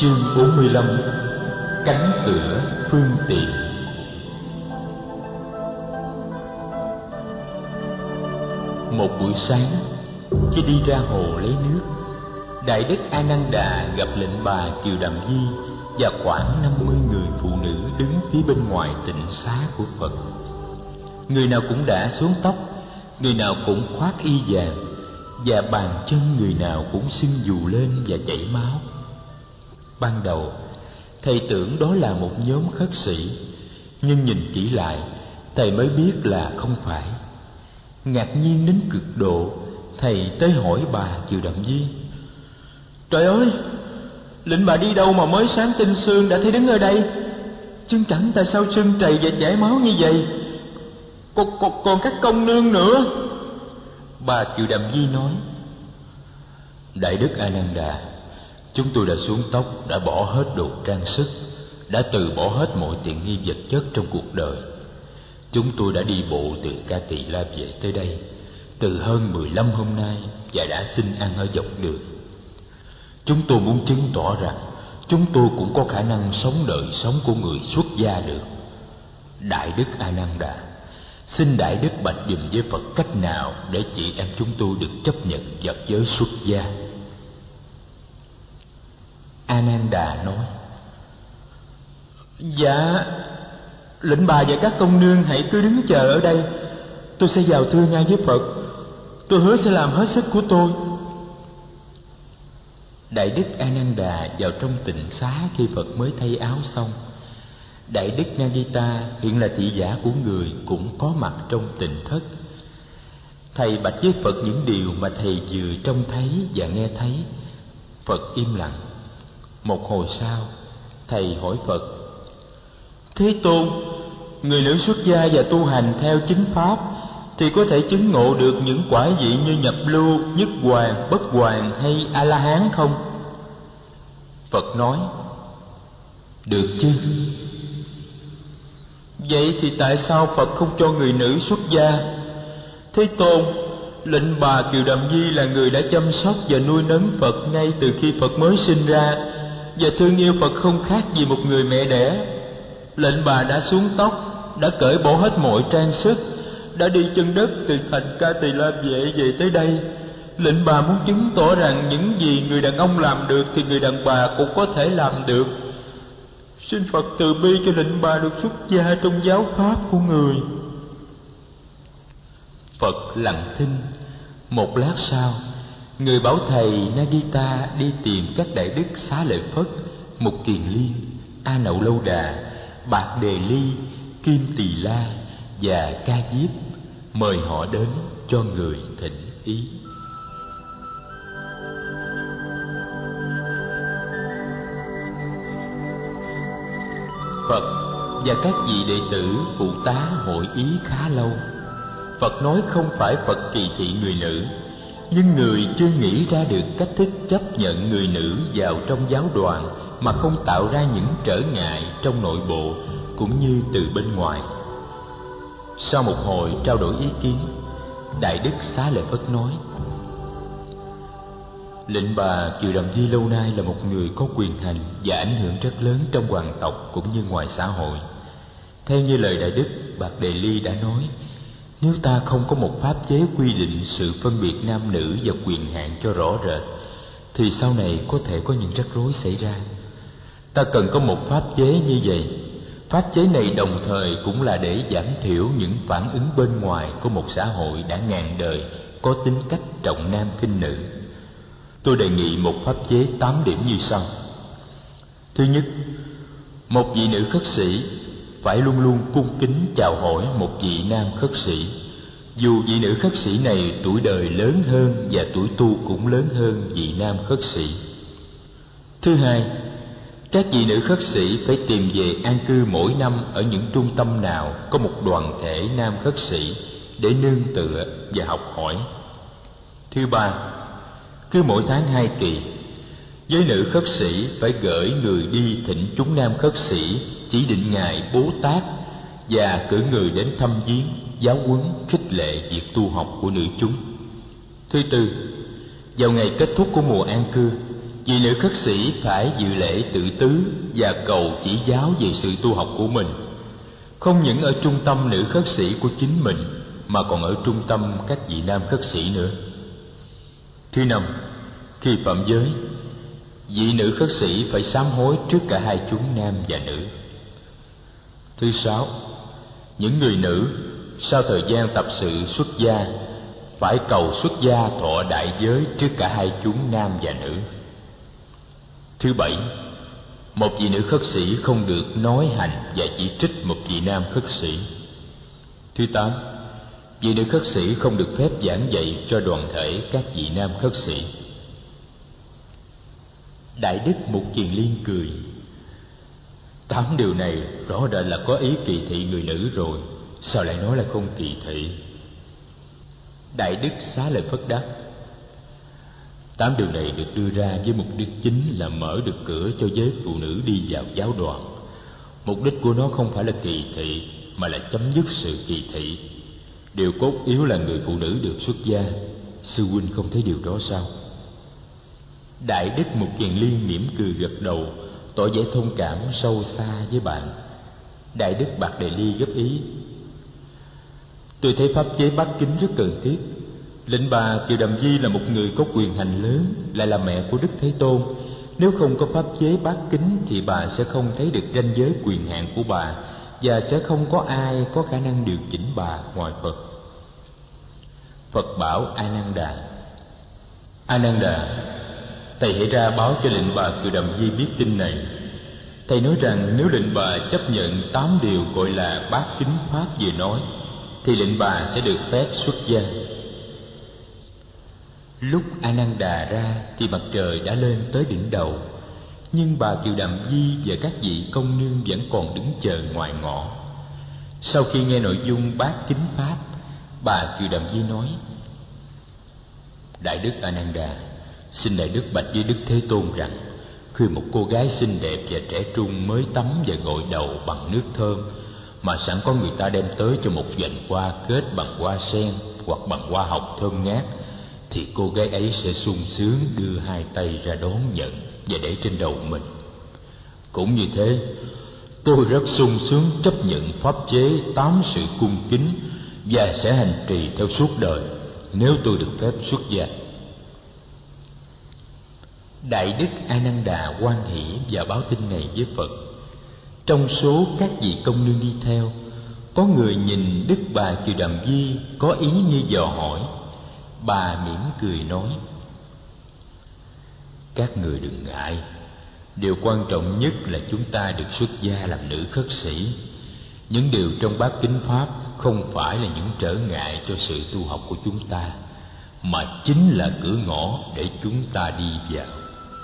Chương 45. Cánh cửa phương tiện. Một buổi sáng, khi đi ra hồ lấy nước, Đại Đức A Nan Đà gặp lệnh bà Kiều Đàm Di và khoảng 50 người phụ nữ đứng phía bên ngoài tịnh xá của Phật. Người nào cũng đã xuống tóc, người nào cũng khoác y vàng, và bàn chân người nào cũng sưng vù lên và chảy máu. Ban đầu, thầy tưởng đó là một nhóm khất sĩ, nhưng nhìn kỹ lại, thầy mới biết là không phải. Ngạc nhiên đến cực độ, thầy tới hỏi bà Kiều Đàm Di: "Trời ơi, lệnh bà đi đâu mà mới sáng tinh sương đã thấy đứng ở đây? Chân cẳng tại sao sưng trầy và chảy máu như vậy? Còn các công nương nữa." Bà Kiều Đàm Di nói: "Đại Đức A Nan Đà, chúng tôi đã xuống tóc, đã bỏ hết đồ trang sức, đã từ bỏ hết mọi tiện nghi vật chất trong cuộc đời. Chúng tôi đã đi bộ từ Ca Tỳ La về tới đây từ hơn 15 hôm nay và đã xin ăn ở dọc đường. Chúng tôi muốn chứng tỏ rằng chúng tôi cũng có khả năng sống đời sống của người xuất gia được. Đại Đức A Nan Đà, xin Đại Đức bạch dùm với Phật cách nào để chị em chúng tôi được chấp nhận vào giới xuất gia." A Nan Đà nói: "Dạ, lệnh bà và các công nương hãy cứ đứng chờ ở đây, tôi sẽ vào thưa ngay với Phật. Tôi hứa sẽ làm hết sức của tôi." Đại Đức A Nan Đà vào trong tịnh xá khi Phật mới thay áo xong. Đại Đức Nagita, hiện là thị giả của người, cũng có mặt trong tịnh thất. Thầy bạch với Phật những điều mà thầy vừa trông thấy và nghe thấy. Phật im lặng. Một hồi sau, thầy hỏi Phật: "Thế Tôn, người nữ xuất gia và tu hành theo chính pháp thì có thể chứng ngộ được những quả vị như nhập lưu, nhất hoàn, bất hoàn hay A-la-hán không?" Phật nói: "Được chứ." "Vậy thì tại sao Phật không cho người nữ xuất gia?" "Thế Tôn, lệnh bà Kiều Đàm Di là người đã chăm sóc và nuôi nấng Phật ngay từ khi Phật mới sinh ra, và thương yêu Phật không khác gì một người mẹ đẻ. Lệnh bà đã xuống tóc, đã cởi bỏ hết mọi trang sức, đã đi chân đất từ thành Ca Tỳ La Vệ về tới đây. Lệnh bà muốn chứng tỏ rằng những gì người đàn ông làm được thì người đàn bà cũng có thể làm được. Xin Phật từ bi cho lệnh bà được xuất gia trong giáo pháp của người." Phật lặng thinh. Một lát sau, người bảo thầy Nagita đi tìm các đại đức Xá Lợi Phất, Mục Kiền Liên, A Nậu Lâu Đà, Bạc Đề Ly, Kim Tỳ La và Ca Diếp, mời họ đến cho người thỉnh ý. Phật và các vị đệ tử phụ tá hội ý khá lâu. Phật nói không phải Phật kỳ thị người nữ, nhưng người chưa nghĩ ra được cách thức chấp nhận người nữ vào trong giáo đoàn mà không tạo ra những trở ngại trong nội bộ cũng như từ bên ngoài. Sau một hồi trao đổi ý kiến, Đại Đức Xá Lợi Phất nói: "Lệnh bà Kiều Đàm Di lâu nay là một người có quyền hành và ảnh hưởng rất lớn trong hoàng tộc cũng như ngoài xã hội. Theo như lời Đại Đức Bạc Đề Ly đã nói, nếu ta không có một pháp chế quy định sự phân biệt nam nữ và quyền hạn cho rõ rệt, thì sau này có thể có những rắc rối xảy ra. Ta cần có một pháp chế như vậy. Pháp chế này đồng thời cũng là để giảm thiểu những phản ứng bên ngoài của một xã hội đã ngàn đời có tính cách trọng nam khinh nữ. Tôi đề nghị một pháp chế 8 điểm như sau. Thứ nhất, một vị nữ khất sĩ phải luôn luôn cung kính chào hỏi một vị nam khất sĩ, dù vị nữ khất sĩ này tuổi đời lớn hơn và tuổi tu cũng lớn hơn vị nam khất sĩ. Thứ hai, các vị nữ khất sĩ phải tìm về an cư mỗi năm ở những trung tâm nào có một đoàn thể nam khất sĩ để nương tựa và học hỏi. Thứ ba, cứ mỗi tháng 2 kỳ, giới nữ khất sĩ phải gửi người đi thỉnh chúng nam khất sĩ chỉ định ngày Bố Tát và cử người đến thăm viếng, giáo huấn, khích lệ việc tu học của nữ chúng. Thứ tư, vào ngày kết thúc của mùa an cư, Vị nữ khất sĩ phải dự lễ tự tứ và cầu chỉ giáo về sự tu học của mình, không những ở trung tâm nữ khất sĩ của chính mình mà còn ở trung tâm các vị nam khất sĩ nữa. Thứ năm, khi phạm giới, vị nữ khất sĩ phải sám hối trước cả hai chúng nam và nữ. Thứ sáu, những người nữ sau thời gian tập sự xuất gia phải cầu xuất gia thọ đại giới trước cả hai chúng nam và nữ. Thứ bảy, một vị nữ khất sĩ không được nói hành và chỉ trích một vị nam khất sĩ. Thứ tám, vị nữ khất sĩ không được phép giảng dạy cho đoàn thể các vị nam khất sĩ. Đại đức Mục Kiền Liên cười: 8 điều này rõ ràng là có ý kỳ thị người nữ rồi, sao lại nói là không kỳ thị? Đại đức Xá Lợi Phất đáp: 8 điều này được đưa ra với mục đích chính là mở được cửa cho giới phụ nữ đi vào giáo đoàn. Mục đích của nó không phải là kỳ thị, mà là chấm dứt sự kỳ thị. Điều cốt yếu là người phụ nữ được xuất gia. Sư huynh không thấy điều đó sao? Đại đức Mục Kiền Liên mỉm cười gật đầu, tỏ vẻ thông cảm sâu xa với bạn. Đại đức Bạc Đề Ly góp ý: tôi thấy pháp chế bát kính rất cần thiết. Lệnh bà Kiều Đàm Di là một người có quyền hành lớn, lại là mẹ của Đức Thế Tôn. Nếu không có pháp chế bát kính thì bà sẽ không thấy được ranh giới quyền hạn của bà, và sẽ không có ai có khả năng điều chỉnh bà ngoài Phật. Phật bảo A Nan Đà: A Nan Đà, thầy hãy ra báo cho lệnh bà Kiều Đàm Di biết tin này. Thầy nói rằng nếu lệnh bà chấp nhận 8 điều gọi là bát kính pháp vừa nói, thì lệnh bà sẽ được phép xuất gia. Lúc A Nan Đà ra thì mặt trời đã lên tới đỉnh đầu, nhưng bà Kiều Đàm Di và các vị công nương vẫn còn đứng chờ ngoài ngõ. Sau khi nghe nội dung bát kính pháp, bà Kiều Đàm Di nói: Đại đức A Nan Đà, xin đại đức bạch với Đức Thế Tôn rằng, khi một cô gái xinh đẹp và trẻ trung mới tắm và gội đầu bằng nước thơm, mà sẵn có người ta đem tới cho một vành hoa kết bằng hoa sen hoặc bằng hoa hồng thơm ngát, thì cô gái ấy sẽ sung sướng đưa hai tay ra đón nhận và để trên đầu mình. Cũng như thế, tôi rất sung sướng chấp nhận pháp chế 8 sự cung kính và sẽ hành trì theo suốt đời nếu tôi được phép xuất gia. Đại đức A Nan Đà hoan hỷ và báo tin này với Phật. Trong số các vị công nương đi theo, có người nhìn Đức bà Kiều Đàm Di có ý như dò hỏi. Bà mỉm cười nói: các người đừng ngại, điều quan trọng nhất là chúng ta được xuất gia làm nữ khất sĩ. Những điều trong bát kính pháp không phải là những trở ngại cho sự tu học của chúng ta, mà chính là cửa ngõ để chúng ta đi vào.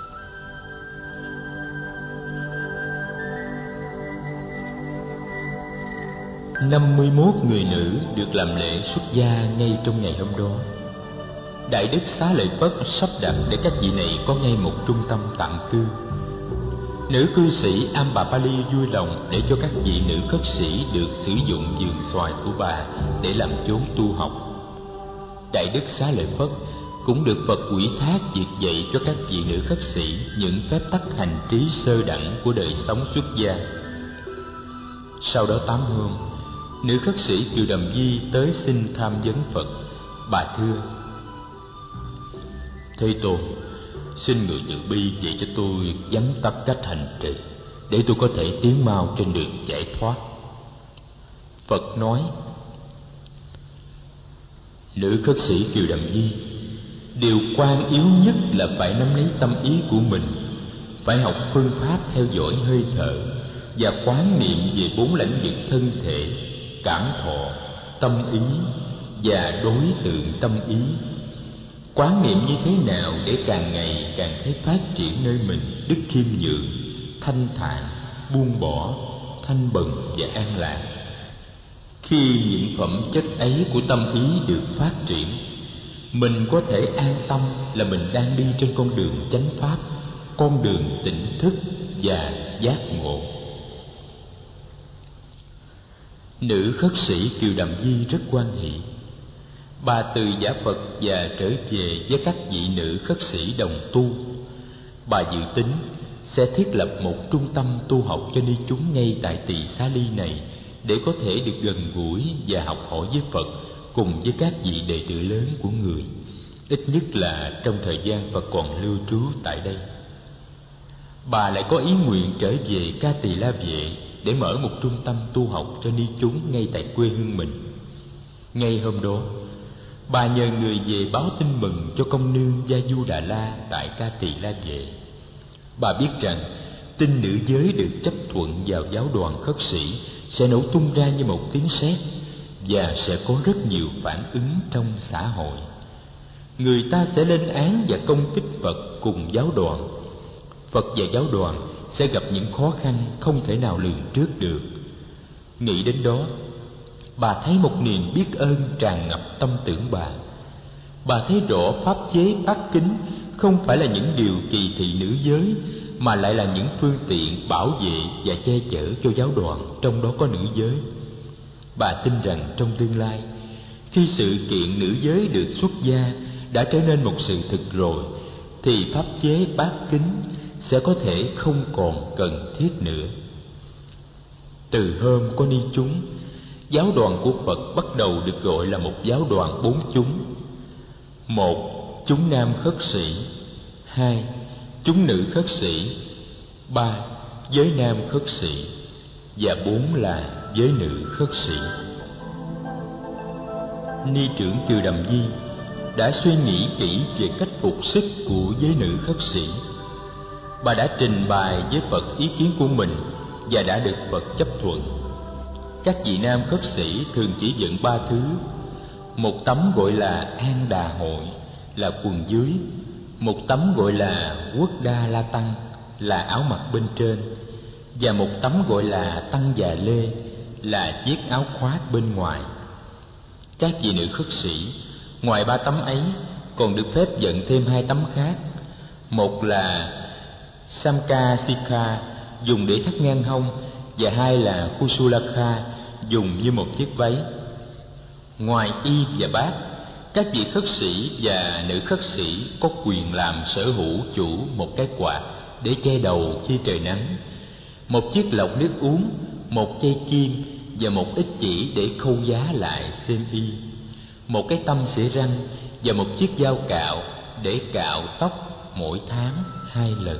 Năm 51 người nữ được làm lễ xuất gia ngay trong ngày hôm đó. Đại đức Xá Lợi Phất sắp đặt để các vị này có ngay một trung tâm tạm cư. Nữ cư sĩ Ambapali vui lòng để cho các vị nữ khất sĩ được sử dụng vườn xoài của bà để làm chốn tu học. Đại đức Xá Lợi Phất cũng được Phật ủy thác việc dạy cho các vị nữ khất sĩ những phép tắc hành trí sơ đẳng của đời sống xuất gia. Sau đó 8 hôm, nữ khất sĩ Kiều Đàm Di tới xin tham vấn Phật. Bà thưa: Thế Tôn, xin người từ bi dạy cho tôi vắn tắt cách hành trì để tôi có thể tiến mau trên đường giải thoát. Phật nói: Nữ khất sĩ Kiều Đàm Di, điều quan yếu nhất là phải nắm lấy tâm ý của mình, phải học phương pháp theo dõi hơi thở và quán niệm về 4 lãnh vực thân thể, cảm thọ, tâm ý và đối tượng tâm ý. Quán niệm như thế nào để càng ngày càng thấy phát triển nơi mình đức khiêm nhường, thanh thản, buông bỏ, thanh bần và an lạc. Khi những phẩm chất ấy của tâm ý được phát triển, mình có thể an tâm là mình đang đi trên con đường chánh pháp, con đường tỉnh thức và giác ngộ. Nữ khất sĩ Kiều Đàm Di rất hoan hỷ. Bà từ giả Phật và trở về với các vị nữ khất sĩ đồng tu. Bà dự tính sẽ thiết lập một trung tâm tu học cho ni chúng ngay tại Tỳ Xá Ly này, để có thể được gần gũi và học hỏi với Phật cùng với các vị đệ tử lớn của người, ít nhất là trong thời gian Phật còn lưu trú tại đây. Bà lại có ý nguyện trở về Ca Tỳ La Vệ để mở một trung tâm tu học cho ni chúng ngay tại quê hương mình. Ngay hôm đó, bà nhờ người về báo tin mừng cho công nương Gia Du Đà La tại Ca Tỳ La Vệ. Bà biết rằng tin nữ giới được chấp thuận vào giáo đoàn khất sĩ sẽ nổ tung ra như một tiếng sét, và sẽ có rất nhiều phản ứng trong xã hội. Người ta sẽ lên án và công kích Phật cùng giáo đoàn. Phật và giáo đoàn sẽ gặp những khó khăn không thể nào lường trước được. Nghĩ đến đó, bà thấy một niềm biết ơn tràn ngập tâm tưởng bà. Bà thấy rõ pháp chế bát kính không phải là những điều kỳ thị nữ giới, mà lại là những phương tiện bảo vệ và che chở cho giáo đoàn, trong đó có nữ giới. Bà tin rằng trong tương lai, khi sự kiện nữ giới được xuất gia đã trở nên một sự thực rồi, thì pháp chế bát kính sẽ có thể không còn cần thiết nữa. Từ hôm có ni chúng, giáo đoàn của Phật bắt đầu được gọi là một giáo đoàn bốn chúng. 1. Chúng nam khất sĩ. 2. Chúng nữ khất sĩ. 3. Giới nam khất sĩ. Và 4 là giới nữ khất sĩ. Ni trưởng Kiều Đầm Di đã suy nghĩ kỹ về cách phục sức của giới nữ khất sĩ. Bà đã trình bày với Phật ý kiến của mình và đã được Phật chấp thuận. Các vị nam khất sĩ thường chỉ dẫn 3 thứ. Một tấm gọi là An Đà Hội, là quần dưới. Một tấm gọi là Quốc Đa La Tăng, là áo mặc bên trên. Và một tấm gọi là Tăng Già Lê, là chiếc áo khoác bên ngoài. Các vị nữ khất sĩ ngoài 3 tấm ấy còn được phép dẫn thêm 2 tấm khác. Một là Samkasikha, dùng để thắt ngang hông, và 2 là Kusulakha, dùng như một chiếc váy. Ngoài y và bát, các vị khất sĩ và nữ khất sĩ có quyền làm sở hữu chủ một cái quạt để che đầu khi trời nắng, một chiếc lọc nước uống, một dây kim và một ít chỉ để khâu giá lại xiêm y, một cái tăm xỉa răng và một chiếc dao cạo để cạo tóc mỗi tháng 2 lần.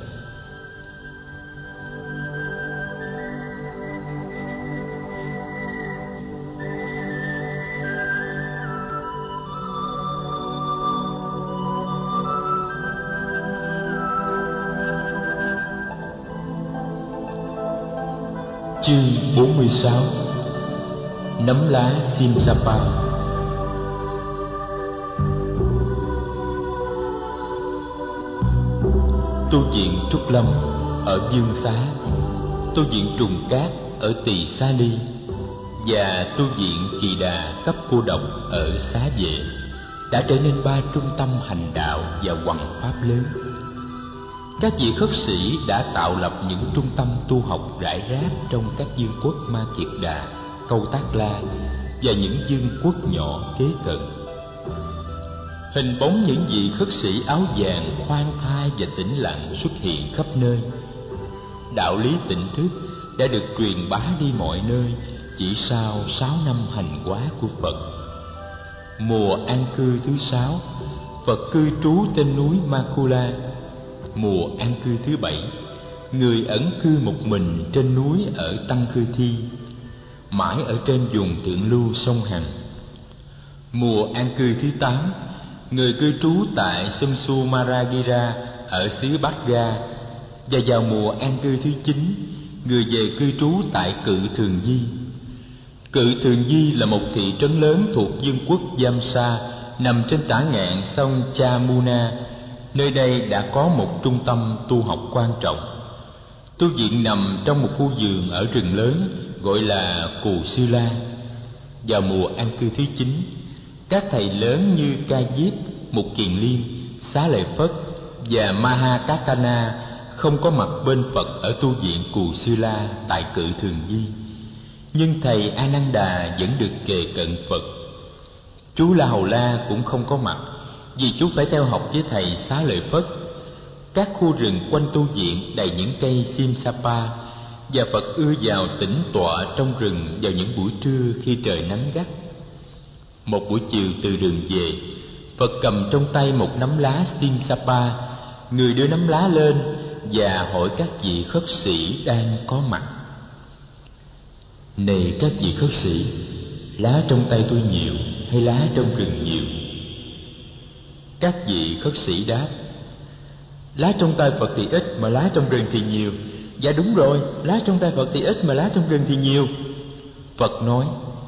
Chương 46. Nấm lá Simsapa. Tu viện Trúc Lâm ở Dương Xá, tu viện Trùng Cát ở Tỳ Xá Ly và tu viện Kỳ Đà cấp cô độc ở Xá Vệ đã trở nên 3 trung tâm hành đạo và hoằng pháp lớn. Các vị khất sĩ đã tạo lập những trung tâm tu học rải rác trong các vương quốc Ma Kiệt Đà, Câu Tác La và những vương quốc nhỏ kế cận. Hình bóng những vị khất sĩ áo vàng khoan thai và tĩnh lặng xuất hiện khắp nơi. Đạo lý tỉnh thức đã được truyền bá đi mọi nơi chỉ sau 6 năm hành hóa của Phật. Mùa an cư thứ 6, Phật cư trú trên núi Makula. Mùa an cư thứ 7, người ẩn cư một mình trên núi ở Tăng Khư Thi, mãi ở trên vùng thượng lưu sông Hằng. Mùa an cư thứ 8, người cư trú tại Sumsu Maragira ở xứ Bát Ga. Và vào mùa an cư thứ 9, người về cư trú tại Cự Thường Di. Cự Thường Di là một thị trấn lớn thuộc vương quốc Yamsa, nằm trên tả ngạn sông Chamuna. Nơi đây đã có một trung tâm tu học quan trọng. Tu viện nằm trong một khu vườn ở rừng lớn gọi là Cù Sư La. Vào mùa an cư thứ 9, các thầy lớn như Ca Diếp, Mục Kiền Liên, Xá Lợi Phất và Mahakakana không có mặt bên Phật ở tu viện Cù Sư La tại Cự Thường Di. Nhưng thầy Ananda vẫn được kề cận Phật. Chú La Hầu La cũng không có mặt, vì chú phải theo học với thầy Xá Lợi Phất. Các khu rừng quanh tu viện đầy những cây simsapa, và Phật ưa vào tĩnh tọa trong rừng vào những buổi trưa khi trời nắng gắt. Một buổi chiều từ rừng về, Phật cầm trong tay một nắm lá simsapa. Người đưa nắm lá lên và hỏi các vị khất sĩ đang có mặt: "Này các vị khất sĩ, lá trong tay tôi nhiều hay lá trong rừng nhiều?" Các vị khất sĩ đáp: "Lá trong tay Phật thì ít mà lá trong rừng thì nhiều." "Dạ đúng rồi, lá trong tay Phật thì ít mà lá trong rừng thì nhiều." Phật nói: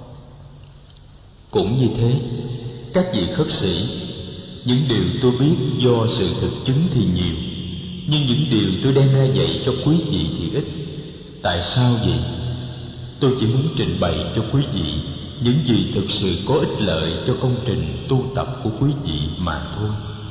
"Cũng như thế, các vị khất sĩ, những điều tôi biết do sự thực chứng thì nhiều, nhưng những điều tôi đem ra dạy cho quý vị thì ít. Tại sao vậy? Tôi chỉ muốn trình bày cho quý vị những gì thực sự có ích lợi cho công trình tu tập của quý vị mà thôi."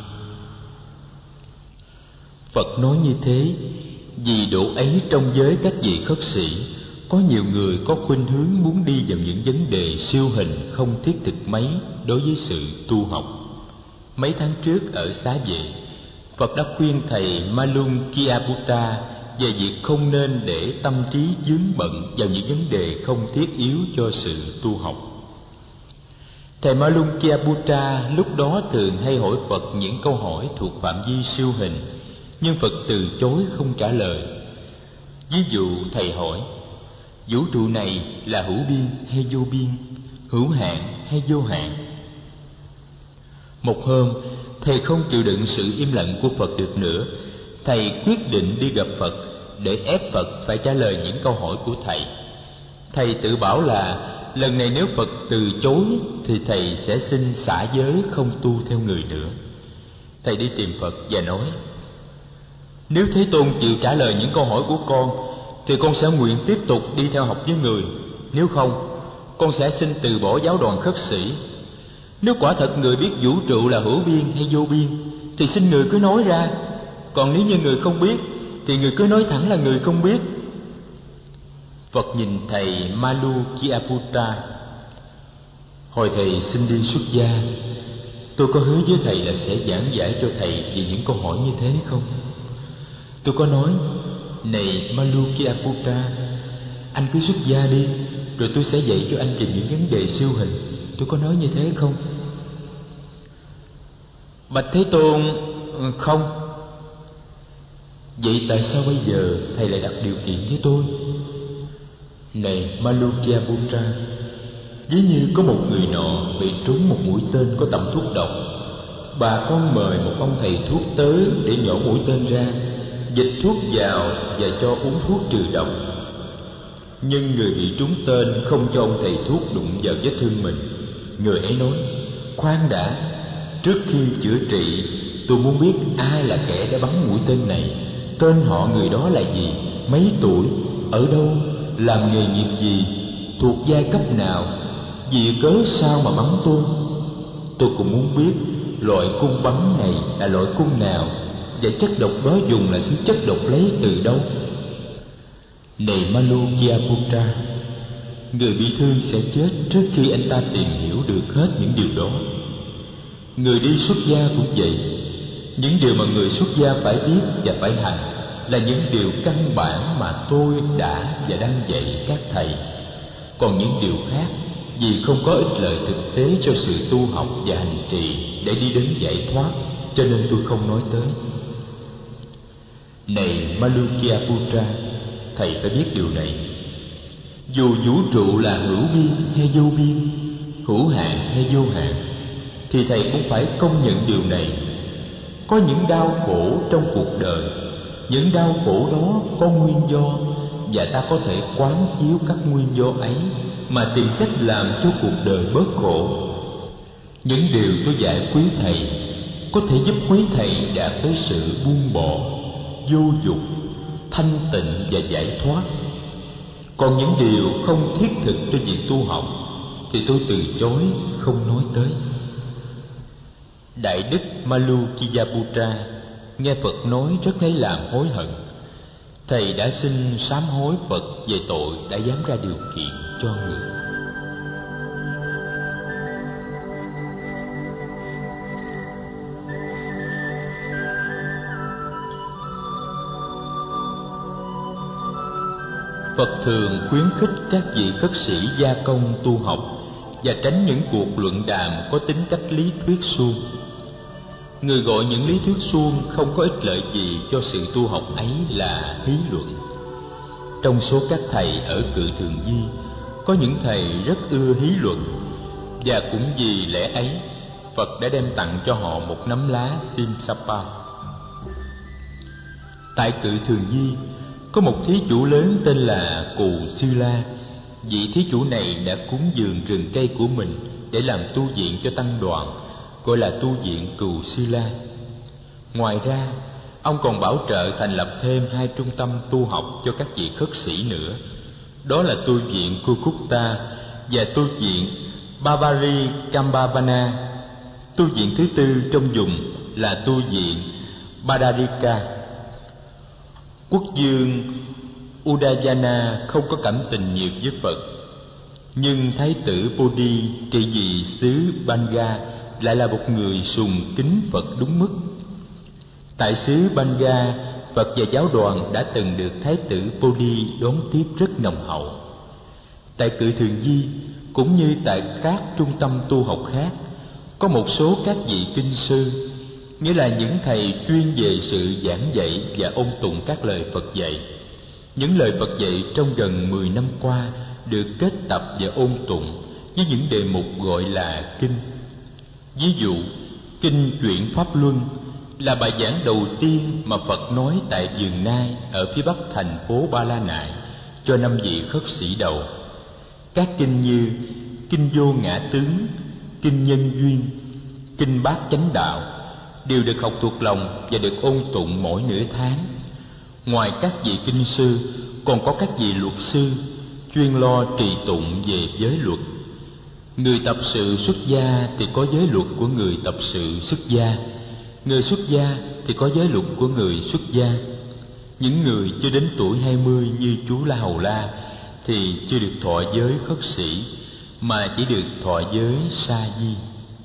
Phật nói như thế vì độ ấy trong giới các vị khất sĩ có nhiều người có khuynh hướng muốn đi vào những vấn đề siêu hình không thiết thực mấy đối với sự tu học. Mấy tháng trước ở Xá Vệ, Phật đã khuyên thầy Malunkyaputta về việc không nên để tâm trí vướng bận vào những vấn đề không thiết yếu cho sự tu học. Thầy Malunkyaputta lúc đó thường hay hỏi Phật những câu hỏi thuộc phạm vi siêu hình, nhưng Phật từ chối không trả lời. Ví dụ thầy hỏi: vũ trụ này là hữu biên hay vô biên, hữu hạn hay vô hạn? Một hôm, thầy không chịu đựng sự im lặng của Phật được nữa. Thầy quyết định đi gặp Phật để ép Phật phải trả lời những câu hỏi của thầy. Thầy tự bảo là lần này nếu Phật từ chối thì thầy sẽ xin xả giới không tu theo người nữa. Thầy đi tìm Phật và nói: "Nếu Thế Tôn chịu trả lời những câu hỏi của con thì con sẽ nguyện tiếp tục đi theo học với người. Nếu không, con sẽ xin từ bỏ giáo đoàn khất sĩ. Nếu quả thật người biết vũ trụ là hữu biên hay vô biên thì xin người cứ nói ra. Còn nếu như người không biết thì người cứ nói thẳng là người không biết." Phật nhìn thầy Malunkyaputta: "Hồi thầy xin đi xuất gia, tôi có hứa với thầy là sẽ giảng giải cho thầy về những câu hỏi như thế không? Tôi có nói: này Malunkyaputta, anh cứ xuất gia đi, rồi tôi sẽ dạy cho anh về những vấn đề siêu hình. Tôi có nói như thế không?" "Bạch Thế Tôn, không." "Vậy tại sao bây giờ thầy lại đặt điều kiện với tôi?" "Này Malunkyaputta, ví như có một người nọ bị trúng một mũi tên có tẩm thuốc độc. Bà con mời một ông thầy thuốc tới để nhổ mũi tên ra, dịch thuốc vào và cho uống thuốc trừ độc. Nhưng người bị trúng tên không cho ông thầy thuốc đụng vào vết thương mình. Người ấy nói: khoan đã, trước khi chữa trị, tôi muốn biết ai là kẻ đã bắn mũi tên này, tên họ người đó là gì, mấy tuổi, ở đâu, làm nghề nghiệp gì, thuộc giai cấp nào, vì cớ sao mà bắn tôi. Tôi cũng muốn biết loại cung bắn này là loại cung nào, và chất độc đó dùng là thứ chất độc lấy từ đâu." Này Malunkyaputta, người bị thương sẽ chết trước khi anh ta tìm hiểu được hết những điều đó. Người đi xuất gia cũng vậy. Những điều mà người xuất gia phải biết và phải hành là những điều căn bản mà tôi đã và đang dạy các thầy. Còn những điều khác, vì không có ích lợi thực tế cho sự tu học và hành trì để đi đến giải thoát, cho nên tôi không nói tới. Này Malunkyaputta, thầy phải biết điều này. Dù vũ trụ là hữu biên hay vô biên, hữu hạn hay vô hạn, thì thầy cũng phải công nhận điều này. Có những đau khổ trong cuộc đời, những đau khổ đó có nguyên do, và ta có thể quán chiếu các nguyên do ấy mà tìm cách làm cho cuộc đời bớt khổ. Những điều tôi dạy quý thầy có thể giúp quý thầy đạt tới sự buông bỏ, vô dục, thanh tịnh và giải thoát. Còn những điều không thiết thực cho việc tu học thì tôi từ chối không nói tới. Đại đức Malunkyaputta nghe Phật nói rất lấy làm hối hận. Thầy đã xin sám hối Phật về tội đã dám ra điều kiện cho người. Phật thường khuyến khích các vị khất sĩ gia công tu học và tránh những cuộc luận đàm có tính cách lý thuyết suông. Người gọi những lý thuyết suông không có ích lợi gì cho sự tu học ấy là hí luận. Trong số các thầy ở Cự Thường Di, có những thầy rất ưa hí luận, và cũng vì lẽ ấy, Phật đã đem tặng cho họ một nắm lá Simsapa. Tại Cự Thường Di, có một thí chủ lớn tên là Cù Sư La. Vị thí chủ này đã cúng dường rừng cây của mình để làm tu viện cho tăng đoàn, gọi là tu viện Cù Sư La. Ngoài ra, ông còn bảo trợ thành lập thêm 2 trung tâm tu học cho các vị khất sĩ nữa. Đó là tu viện Kukupta và tu viện Babari Kambabana. Tu viện thứ tư trong vùng là tu viện Badarika. Quốc vương Udayana không có cảm tình nhiều với Phật, nhưng Thái tử Bodhi trị vì xứ Banga lại là một người sùng kính Phật đúng mức. Tại xứ Banga, Phật và giáo đoàn đã từng được Thái tử Bodhi đón tiếp rất nồng hậu. Tại Cự Thường Di, cũng như tại các trung tâm tu học khác, có một số các vị kinh sư, nghĩa là những thầy chuyên về sự giảng dạy và ôn tụng các lời Phật dạy. Những lời Phật dạy trong gần 10 năm qua được kết tập và ôn tụng với những đề mục gọi là kinh. Ví dụ, kinh Chuyển Pháp Luân là bài giảng đầu tiên mà Phật nói tại vườn Nai ở phía bắc thành phố Ba La Nại cho 5 vị khất sĩ đầu. Các kinh như kinh Vô Ngã Tướng, kinh Nhân Duyên, kinh Bát Chánh Đạo đều được học thuộc lòng và được ôn tụng mỗi nửa tháng. Ngoài các vị kinh sư, còn có các vị luật sư chuyên lo trì tụng về giới luật. Người tập sự xuất gia thì có giới luật của người tập sự xuất gia, người xuất gia thì có giới luật của người xuất gia. Những người chưa đến tuổi 20 như chú La Hầu La thì chưa được thọ giới khất sĩ, mà chỉ được thọ giới sa di.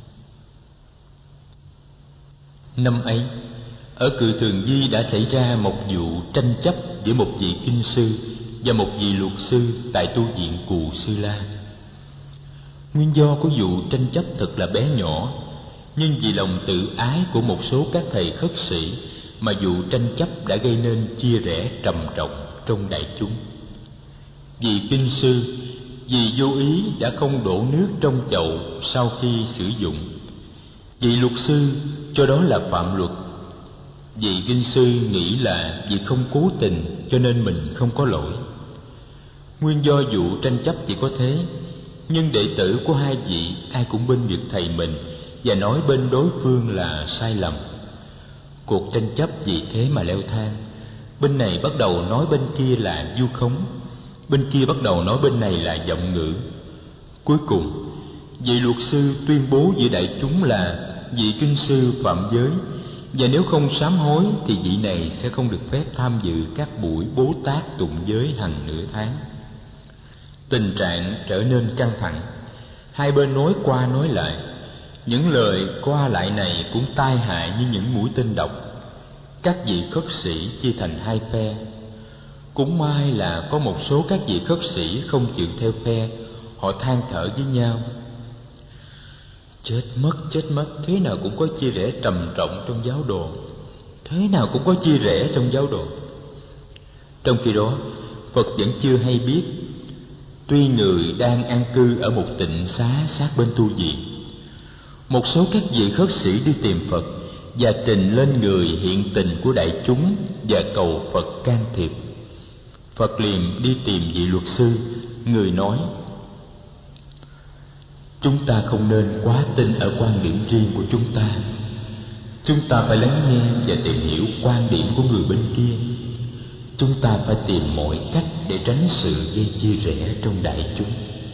Năm ấy, ở Cự Thường Di đã xảy ra một vụ tranh chấp giữa một vị kinh sư và một vị luật sư tại tu viện Cù Sư La. Nguyên do của vụ tranh chấp thật là bé nhỏ, nhưng vì lòng tự ái của một số các thầy khất sĩ mà vụ tranh chấp đã gây nên chia rẽ trầm trọng trong đại chúng. Vị kinh sư vì vô ý đã không đổ nước trong chậu sau khi sử dụng. Vị luật sư cho đó là phạm luật. Vị kinh sư nghĩ là vì không cố tình cho nên mình không có lỗi. Nguyên do vụ tranh chấp chỉ có thế, nhưng đệ tử của hai vị ai cũng bên vực thầy mình và nói bên đối phương là sai lầm. Cuộc tranh chấp vì thế mà leo thang. Bên này bắt đầu nói bên kia là vu khống, bên kia bắt đầu nói bên này là giọng ngữ. Cuối cùng, vị luật sư tuyên bố với đại chúng là vị kinh sư phạm giới, và nếu không sám hối thì vị này sẽ không được phép tham dự các buổi Bố Tát tụng giới hàng nửa tháng. Tình trạng trở nên căng thẳng. Hai bên nói qua nói lại. Những lời qua lại này cũng tai hại như những mũi tên độc. Các vị khất sĩ chia thành hai phe. Cũng may là có một số các vị khất sĩ không chịu theo phe. Họ than thở với nhau: chết mất, thế nào cũng có chia rẽ trầm trọng trong giáo đồ, thế nào cũng có chia rẽ trong giáo đồ. Trong khi đó, Phật vẫn chưa hay biết. Tuy người đang an cư ở một tịnh xá sát bên tu viện, một số các vị khất sĩ đi tìm Phật và trình lên người hiện tình của đại chúng và cầu Phật can thiệp. Phật liền đi tìm vị luật sư. Người nói: chúng ta không nên quá tin ở quan điểm riêng của chúng ta. Chúng ta phải lắng nghe và tìm hiểu quan điểm của người bên kia. Chúng ta phải tìm mọi cách để tránh sự gây chia rẽ trong đại chúng.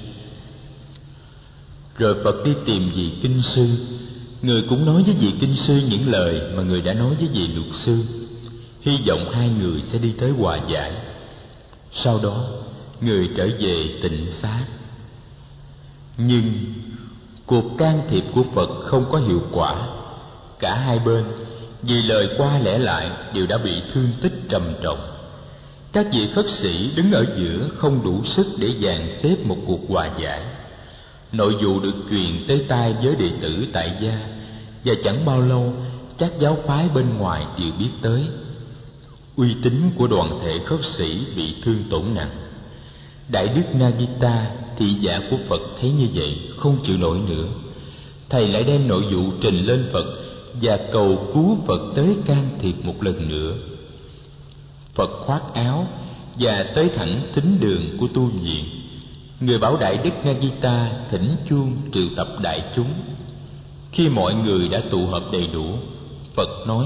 Rồi Phật đi tìm vị kinh sư. Người cũng nói với vị kinh sư những lời mà người đã nói với vị luật sư, hy vọng hai người sẽ đi tới hòa giải. Sau đó, người trở về tịnh xá. Nhưng cuộc can thiệp của Phật không có hiệu quả. Cả hai bên vì lời qua lẽ lại đều đã bị thương tích trầm trọng. Các vị khất sĩ đứng ở giữa không đủ sức để dàn xếp một cuộc hòa giải. Nội vụ được truyền tới tai với đệ tử tại gia, và chẳng bao lâu các giáo phái bên ngoài đều biết tới. Uy tín của đoàn thể khất sĩ bị thương tổn nặng. Đại đức Nagita, thị giả của Phật, thấy như vậy không chịu nổi nữa. Thầy lại đem nội vụ trình lên Phật và cầu cứu Phật tới can thiệp một lần nữa. Phật khoác áo và tới thẳng thính đường của tu viện. Người bảo Đại đức Nagita thỉnh chuông triệu tập đại chúng. Khi mọi người đã tụ họp đầy đủ, Phật nói: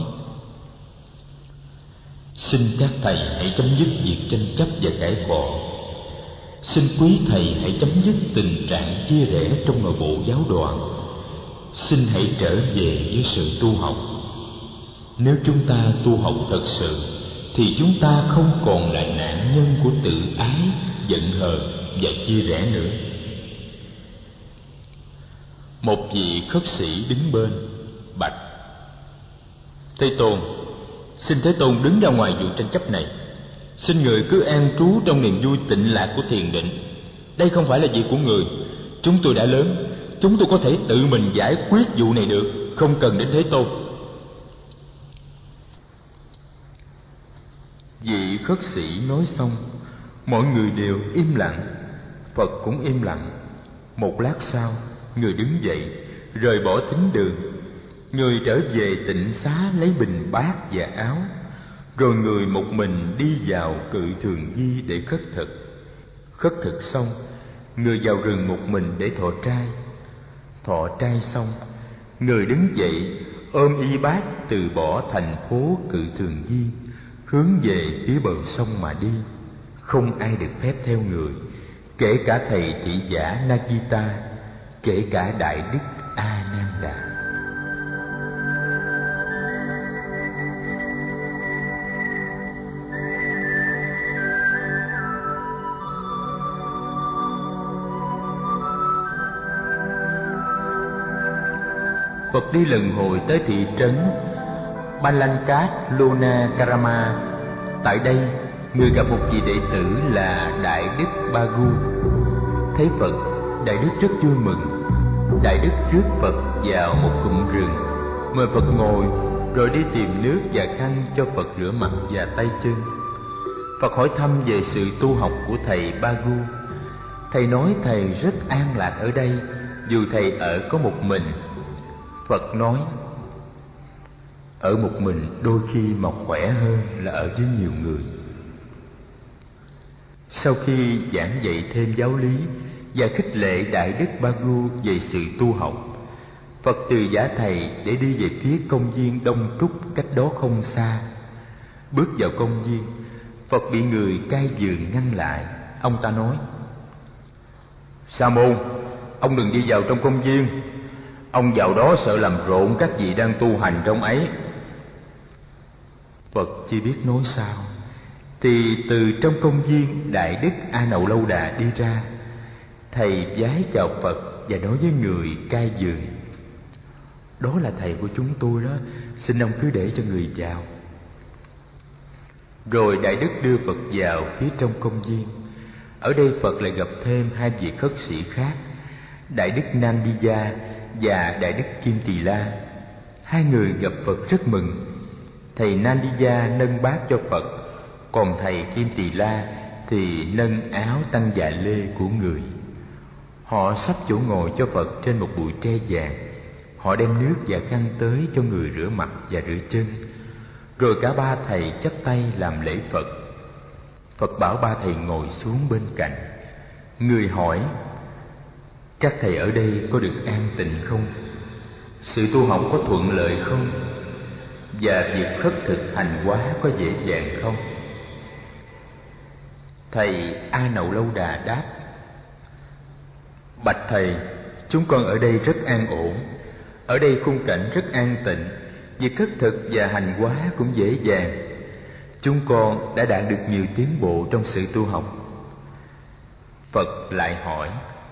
xin các thầy hãy chấm dứt việc tranh chấp và cãi cọ. Xin quý thầy hãy chấm dứt tình trạng chia rẽ trong nội bộ giáo đoàn. Xin hãy trở về với sự tu học. Nếu chúng ta tu học thật sự, thì chúng ta không còn là nạn nhân của tự ái, giận hờn và chia rẽ nữa. Một vị khất sĩ đứng bên bạch: Thế Tôn, xin Thế Tôn đứng ra ngoài vụ tranh chấp này. Xin người cứ an trú trong niềm vui tịnh lạc của thiền định. Đây không phải là việc của người. Chúng tôi đã lớn, chúng tôi có thể tự mình giải quyết vụ này được, không cần đến Thế Tôn. Vị khất sĩ nói xong, mọi người đều im lặng. Phật cũng im lặng. Một lát sau, người đứng dậy, rời bỏ thính đường. Người trở về tịnh xá lấy bình bát và áo. Rồi người một mình đi vào Cự Thường Di để khất thực. Khất thực xong, người vào rừng một mình để thọ trai. Thọ trai xong, người đứng dậy ôm y bát từ bỏ thành phố Cự Thường Di, hướng về phía bờ sông mà đi. Không ai được phép theo người, kể cả thầy thị giả Nagita, kể cả Đại đức A Nan Đà. Phật đi lần hồi tới thị trấn Balankat Lona Karama. Tại đây, người gặp một vị đệ tử là Đại đức Bagu. Thấy Phật, Đại đức rất vui mừng. Đại đức rước Phật vào một cụm rừng, mời Phật ngồi, rồi đi tìm nước và khăn cho Phật rửa mặt và tay chân. Phật hỏi thăm về sự tu học của thầy Bagu. Thầy nói thầy rất an lạc ở đây, dù thầy ở có một mình. Phật nói: ở một mình đôi khi mọc khỏe hơn là ở với nhiều người. Sau khi giảng dạy thêm giáo lý và khích lệ Đại đức Bagu về sự tu học, Phật từ giả thầy để đi về phía công viên Đông Trúc cách đó không xa. Bước vào công viên, Phật bị người cai vườn ngăn lại. Ông ta nói: Sa môn, ông đừng đi vào trong công viên. Ông vào đó sợ làm rộn các vị đang tu hành trong ấy. Phật chỉ biết nói sao, thì từ trong công viên, Đại đức A Nậu Lâu Đà đi ra. Thầy vái chào Phật và nói với người cai vườn: đó là thầy của chúng tôi đó, xin ông cứ để cho người vào. Rồi Đại đức đưa Phật vào phía trong công viên. Ở đây Phật lại gặp thêm hai vị khất sĩ khác, Đại đức Nandiya và Đại đức Kim Tỳ La. Hai người gặp Phật rất mừng. Thầy Nandiya nâng bát cho Phật, còn thầy Kim Tỳ La thì nâng áo tăng dạ lê của người. Họ sắp chỗ ngồi cho Phật trên một bụi tre vàng. Họ đem nước và khăn tới cho người rửa mặt và rửa chân. Rồi cả ba thầy chắp tay làm lễ Phật. Phật bảo ba thầy ngồi xuống bên cạnh. Người hỏi: các thầy ở đây có được an tịnh không? Sự tu học có thuận lợi không? Và việc khất thực hành hóa có dễ dàng không? Thầy A Nậu Lâu Đà đáp: bạch thầy, chúng con ở đây rất an ổn. Ở đây khung cảnh rất an tịnh, việc khất thực và hành hóa cũng dễ dàng. Chúng con đã đạt được nhiều tiến bộ trong sự tu học. Phật lại hỏi: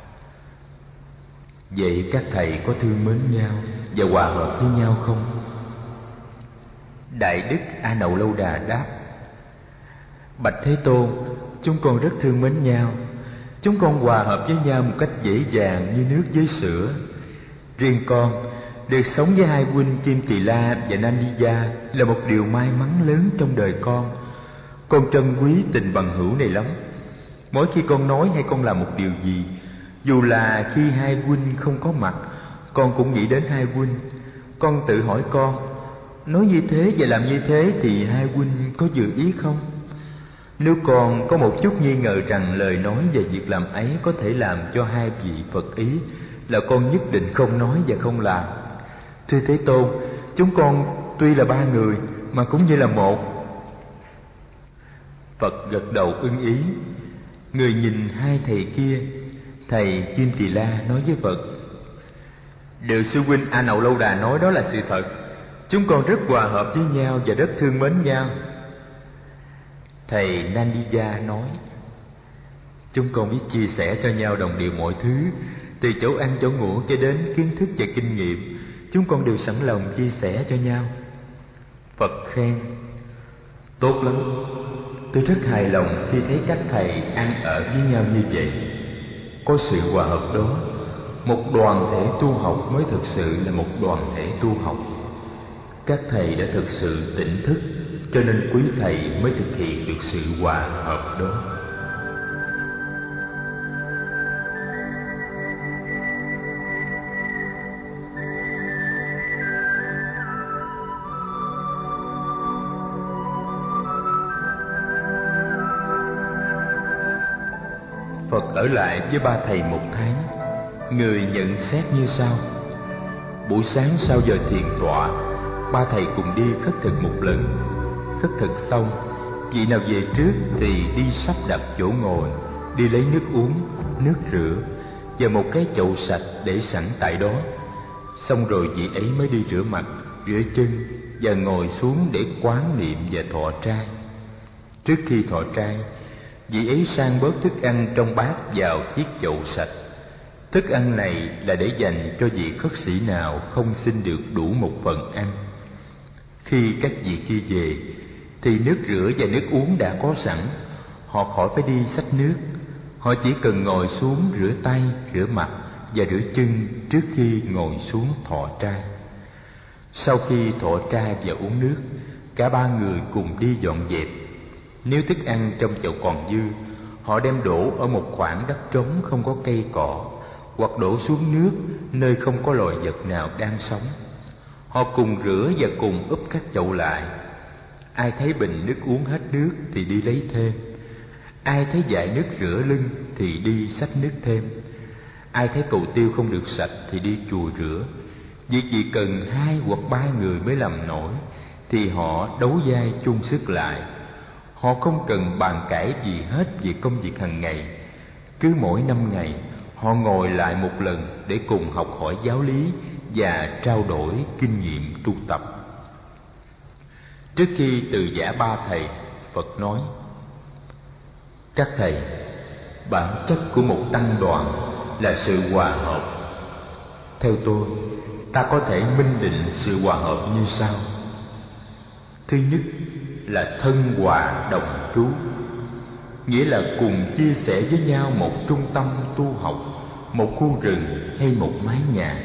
vậy các thầy có thương mến nhau và hòa hợp với nhau không? Đại đức A Nậu Lâu Đà đáp: Bạch Thế Tôn, chúng con rất thương mến nhau. Chúng con hòa hợp với nhau một cách dễ dàng như nước với sữa. Riêng con được sống với hai huynh Kim Tỳ La và Nandija là một điều may mắn lớn trong đời con. Con trân quý tình bằng hữu này lắm. Mỗi khi con nói hay con làm một điều gì, dù là khi hai huynh không có mặt, con cũng nghĩ đến hai huynh. Con tự hỏi con, nói như thế và làm như thế thì hai huynh có dự ý không? Nếu con có một chút nghi ngờ rằng lời nói và việc làm ấy có thể làm cho hai vị Phật ý, là con nhất định không nói và không làm. Thưa Thế Tôn, chúng con tuy là ba người mà cũng như là một. Phật gật đầu ưng ý. Người nhìn hai thầy kia. Thầy Kim Tỳ La nói với Phật: Điều sư huynh A Nậu Lâu Đà nói đó là sự thật. Chúng con rất hòa hợp với nhau và rất thương mến nhau. Thầy Nandija nói: Chúng con biết chia sẻ cho nhau đồng đều mọi thứ, từ chỗ ăn chỗ ngủ cho đến kiến thức và kinh nghiệm. Chúng con đều sẵn lòng chia sẻ cho nhau. Phật khen: Tốt lắm. Tôi rất hài lòng khi thấy các thầy ăn ở với nhau như vậy. Có sự hòa hợp đó, một đoàn thể tu học mới thực sự là một đoàn thể tu học. Các thầy đã thực sự tỉnh thức, cho nên quý thầy mới thực hiện được sự hòa hợp đó. Phật ở lại với ba thầy một tháng. Người nhận xét như sau: Buổi sáng sau giờ thiền tọa, ba thầy cùng đi khất thực một lần. Khất thực xong, vị nào về trước thì đi sắp đặt chỗ ngồi, đi lấy nước uống, nước rửa và một cái chậu sạch để sẵn tại đó. Xong rồi vị ấy mới đi rửa mặt, rửa chân và ngồi xuống để quán niệm và thọ trai. Trước khi thọ trai, vị ấy san bớt thức ăn trong bát vào chiếc chậu sạch. Thức ăn này là để dành cho vị khất sĩ nào không xin được đủ một phần ăn. Khi các vị kia về thì nước rửa và nước uống đã có sẵn. Họ khỏi phải đi xách nước. Họ chỉ cần ngồi xuống rửa tay, rửa mặt và rửa chân trước khi ngồi xuống thọ trai. Sau khi thọ trai và uống nước, cả ba người cùng đi dọn dẹp. Nếu thức ăn trong chậu còn dư, họ đem đổ ở một khoảng đất trống không có cây cỏ, hoặc đổ xuống nước nơi không có loài vật nào đang sống. Họ cùng rửa và cùng úp các chậu lại. Ai thấy bình nước uống hết nước thì đi lấy thêm. Ai thấy dải nước rửa lưng thì đi xách nước thêm. Ai thấy cầu tiêu không được sạch thì đi chùa rửa. Việc gì cần 2 hoặc 3 người mới làm nổi thì họ đấu vai chung sức lại. Họ không cần bàn cãi gì hết về công việc hàng ngày. Cứ mỗi 5 ngày họ ngồi lại một lần để cùng học hỏi giáo lý và trao đổi kinh nghiệm tu tập. Trước khi từ giã ba thầy, Phật nói: Các thầy, bản chất của một tăng đoàn là sự hòa hợp. Theo tôi, ta có thể minh định sự hòa hợp như sau. Thứ nhất là thân hòa đồng trú, nghĩa là cùng chia sẻ với nhau một trung tâm tu học, một khu rừng hay một mái nhà.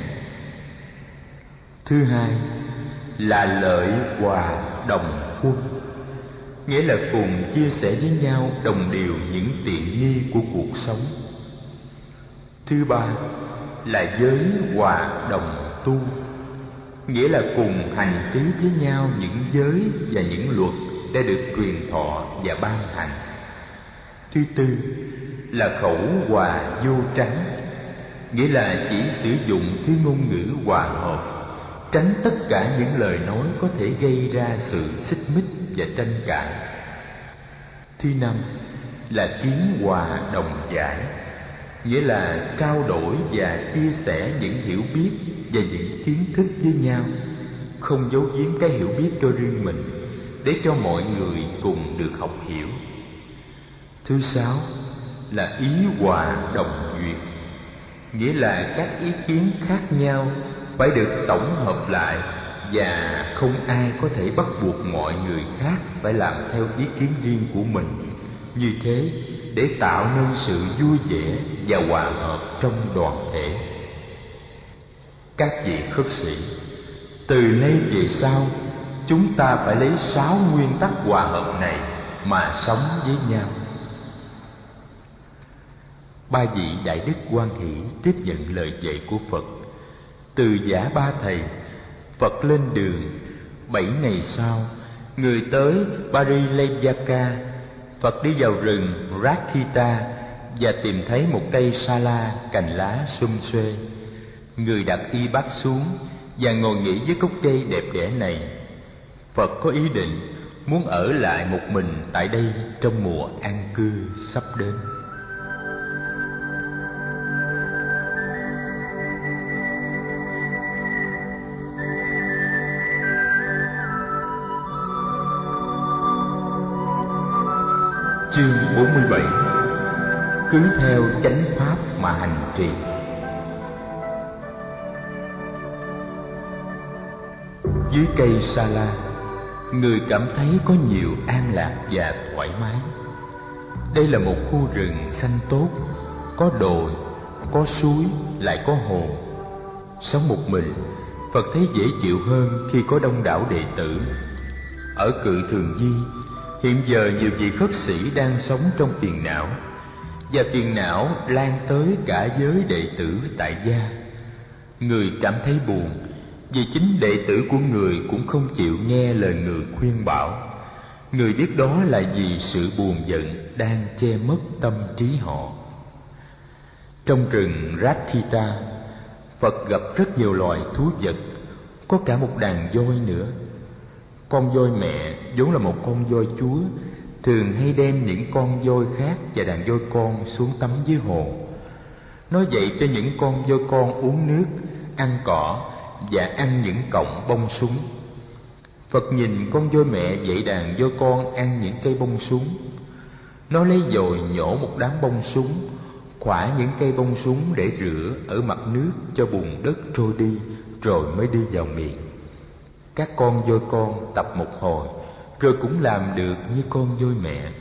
Thứ hai là lợi hòa đồng quân, nghĩa là cùng chia sẻ với nhau đồng đều những tiện nghi của cuộc sống. Thứ ba là giới hòa đồng tu, nghĩa là cùng hành trí với nhau những giới và những luật đã được truyền thọ và ban hành. Thứ tư là khẩu hòa vô tránh, nghĩa là chỉ sử dụng thứ ngôn ngữ hòa hợp, tránh tất cả những lời nói có thể gây ra sự xích mích và tranh cãi. Thứ năm là tiếng hòa đồng giải, nghĩa là trao đổi và chia sẻ những hiểu biết và những kiến thức với nhau, không giấu giếm cái hiểu biết cho riêng mình, để cho mọi người cùng được học hiểu. Thứ sáu là ý hòa đồng duyệt, nghĩa là các ý kiến khác nhau phải được tổng hợp lại và không ai có thể bắt buộc mọi người khác phải làm theo ý kiến riêng của mình. Như thế để tạo nên sự vui vẻ và hòa hợp trong đoàn thể. Các vị khất sĩ, từ nay về sau, chúng ta phải lấy 6 nguyên tắc hòa hợp này mà sống với nhau. Ba vị Đại Đức Hoan hỷ tiếp nhận lời dạy của Phật. Từ giả ba thầy, Phật lên đường. 7 ngày sau, người tới Parilevaka. Phật đi vào rừng Rakhita và tìm thấy một cây sa la cành lá sum xuê. Người đặt y bát xuống và ngồi nghỉ dưới gốc cây đẹp đẽ này. Phật có ý định muốn ở lại một mình tại đây trong mùa an cư sắp đến. Chương 47. Cứ theo chánh pháp mà hành trì. Dưới cây sa la, người cảm thấy có nhiều an lạc và thoải mái. Đây là một khu rừng xanh tốt, có đồi, có suối, lại có hồ. Sống một mình, Phật thấy dễ chịu hơn khi có đông đảo đệ tử. Ở Cự Thường Di, hiện giờ nhiều vị khất sĩ đang sống trong phiền não, và phiền não lan tới cả giới đệ tử tại gia. Người cảm thấy buồn vì chính đệ tử của người cũng không chịu nghe lời người khuyên bảo. Người biết đó là vì sự buồn giận đang che mất tâm trí họ. Trong rừng Rakhita, Phật gặp rất nhiều loài thú vật, có cả một đàn voi nữa. Con voi mẹ vốn là một con voi chúa, thường hay đem những con voi khác và đàn voi con xuống tắm dưới hồ. Nó dạy cho những con voi con uống nước, ăn cỏ và ăn những cọng bông súng. Phật nhìn con voi mẹ dạy đàn voi con ăn những cây bông súng. Nó lấy dồi nhổ một đám bông súng, khỏa những cây bông súng để rửa ở mặt nước cho bùn đất trôi đi, rồi mới đưa vào miệng. Các con voi con tập một hồi rồi cũng làm được như con voi mẹ.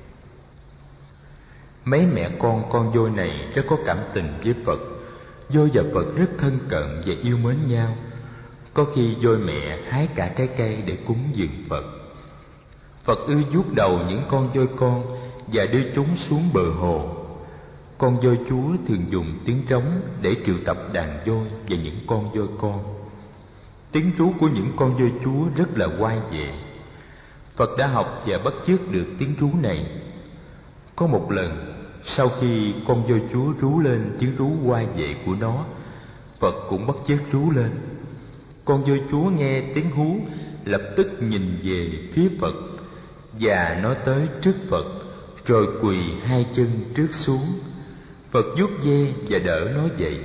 Mấy mẹ con voi này rất có cảm tình với Phật. Voi và Phật rất thân cận và yêu mến nhau. Có khi voi mẹ hái cả trái cây để cúng dường Phật. Phật ưa vuốt đầu những con voi con và đưa chúng xuống bờ hồ. Con voi chúa thường dùng tiếng trống để triệu tập đàn voi và những con voi con. Tiếng rú của những con voi chúa rất là oai vệ. Phật đã học và bắt chước được tiếng rú này. Có một lần, sau khi con voi chúa rú lên tiếng rú oai vệ của nó, Phật cũng bắt chước rú lên. Con voi chúa nghe tiếng hú, lập tức nhìn về phía Phật, và nó tới trước Phật, rồi quỳ hai chân trước xuống. Phật vuốt ve và đỡ nó dậy.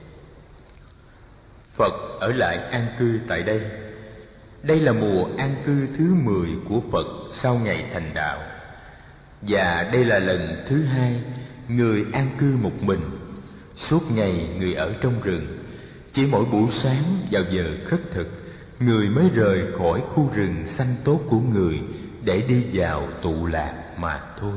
Phật ở lại an cư tại đây. Đây là mùa an cư thứ 10 của Phật sau ngày thành đạo. Và đây là lần thứ 2 người an cư một mình. Suốt ngày người ở trong rừng. Chỉ mỗi buổi sáng vào giờ khất thực, người mới rời khỏi khu rừng xanh tốt của người để đi vào tụ lạc mà thôi.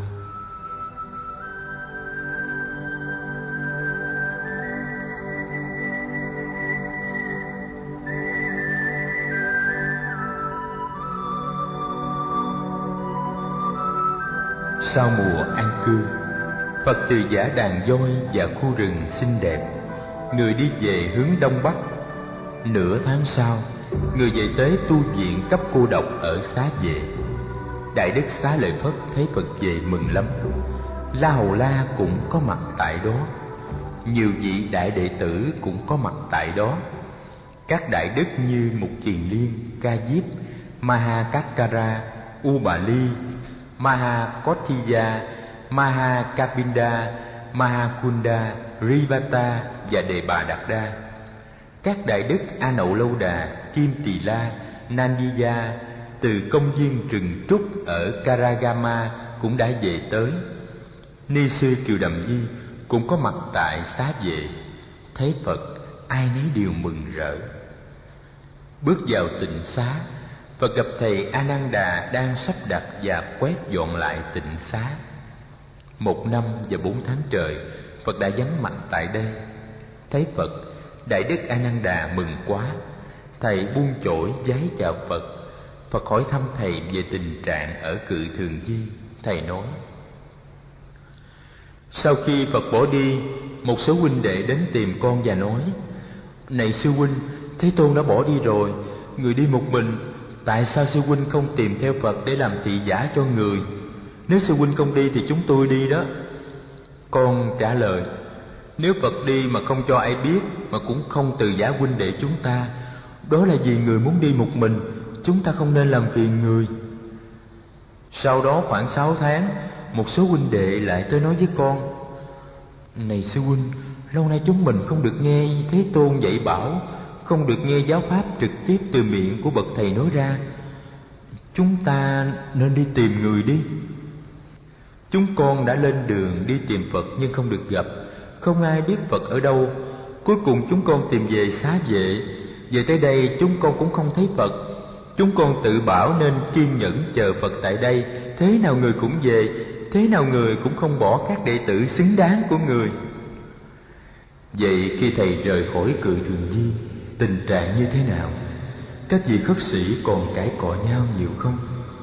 Sau mùa an cư, Phật từ giả đàn voi và khu rừng xinh đẹp, người đi về hướng đông bắc. Nửa tháng sau, người về tới tu viện cấp cô độc ở Xá Vệ. Đại Đức Xá Lợi Phất thấy Phật về mừng lắm. La Hầu La cũng có mặt tại đó. Nhiều vị đại đệ tử cũng có mặt tại đó. Các đại đức như Mục Kiền Liên, Ca Diếp, Mahakakkara, Ubali, Mahakothiya, Mahakapinda, Mahakunda, Rivata và Đề Bà Đạt Đa. Các đại đức A Nậu Lâu Đà, Kim Tỳ La, Nandiya từ công viên rừng trúc ở Karagama cũng đã về tới. Ni sư Kiều Đầm Di cũng có mặt tại Xá Vệ. Thấy Phật, ai nấy đều mừng rỡ. Bước vào tịnh xá, Phật gặp thầy A Nan Đà đang sắp đặt và quét dọn lại tịnh xá. 1 năm và 4 tháng trời, Phật đã vắng mặt tại đây. Thấy Phật, Đại Đức A Nan Đà mừng quá. Thầy buông chổi vái chào Phật. Phật hỏi thăm thầy về tình trạng ở Cự Thường Di. Thầy nói: sau khi Phật bỏ đi, một số huynh đệ đến tìm con và nói: này sư huynh, Thế Tôn đã bỏ đi rồi, người đi một mình, tại sao sư huynh không tìm theo Phật để làm thị giả cho người? Nếu sư huynh không đi thì chúng tôi đi đó. Con trả lời: nếu Phật đi mà không cho ai biết, mà cũng không từ giả huynh đệ chúng ta, đó là vì người muốn đi một mình, chúng ta không nên làm phiền người. Sau đó khoảng 6 tháng, một số huynh đệ lại tới nói với con: này sư huynh, lâu nay chúng mình không được nghe Thế Tôn dạy bảo, không được nghe giáo pháp trực tiếp từ miệng của bậc thầy nói ra. Chúng ta nên đi tìm người đi. Chúng con đã lên đường đi tìm Phật nhưng không được gặp, không ai biết Phật ở đâu. Cuối cùng chúng con tìm về xá vệ. Về tới đây chúng con cũng không thấy Phật. Chúng con tự bảo nên kiên nhẫn chờ Phật tại đây, thế nào người cũng về, thế nào người cũng không bỏ các đệ tử xứng đáng của người. Vậy khi thầy rời khỏi Cự Thường Di, tình trạng như thế nào? Các vị khất sĩ còn cãi cọ nhau nhiều không?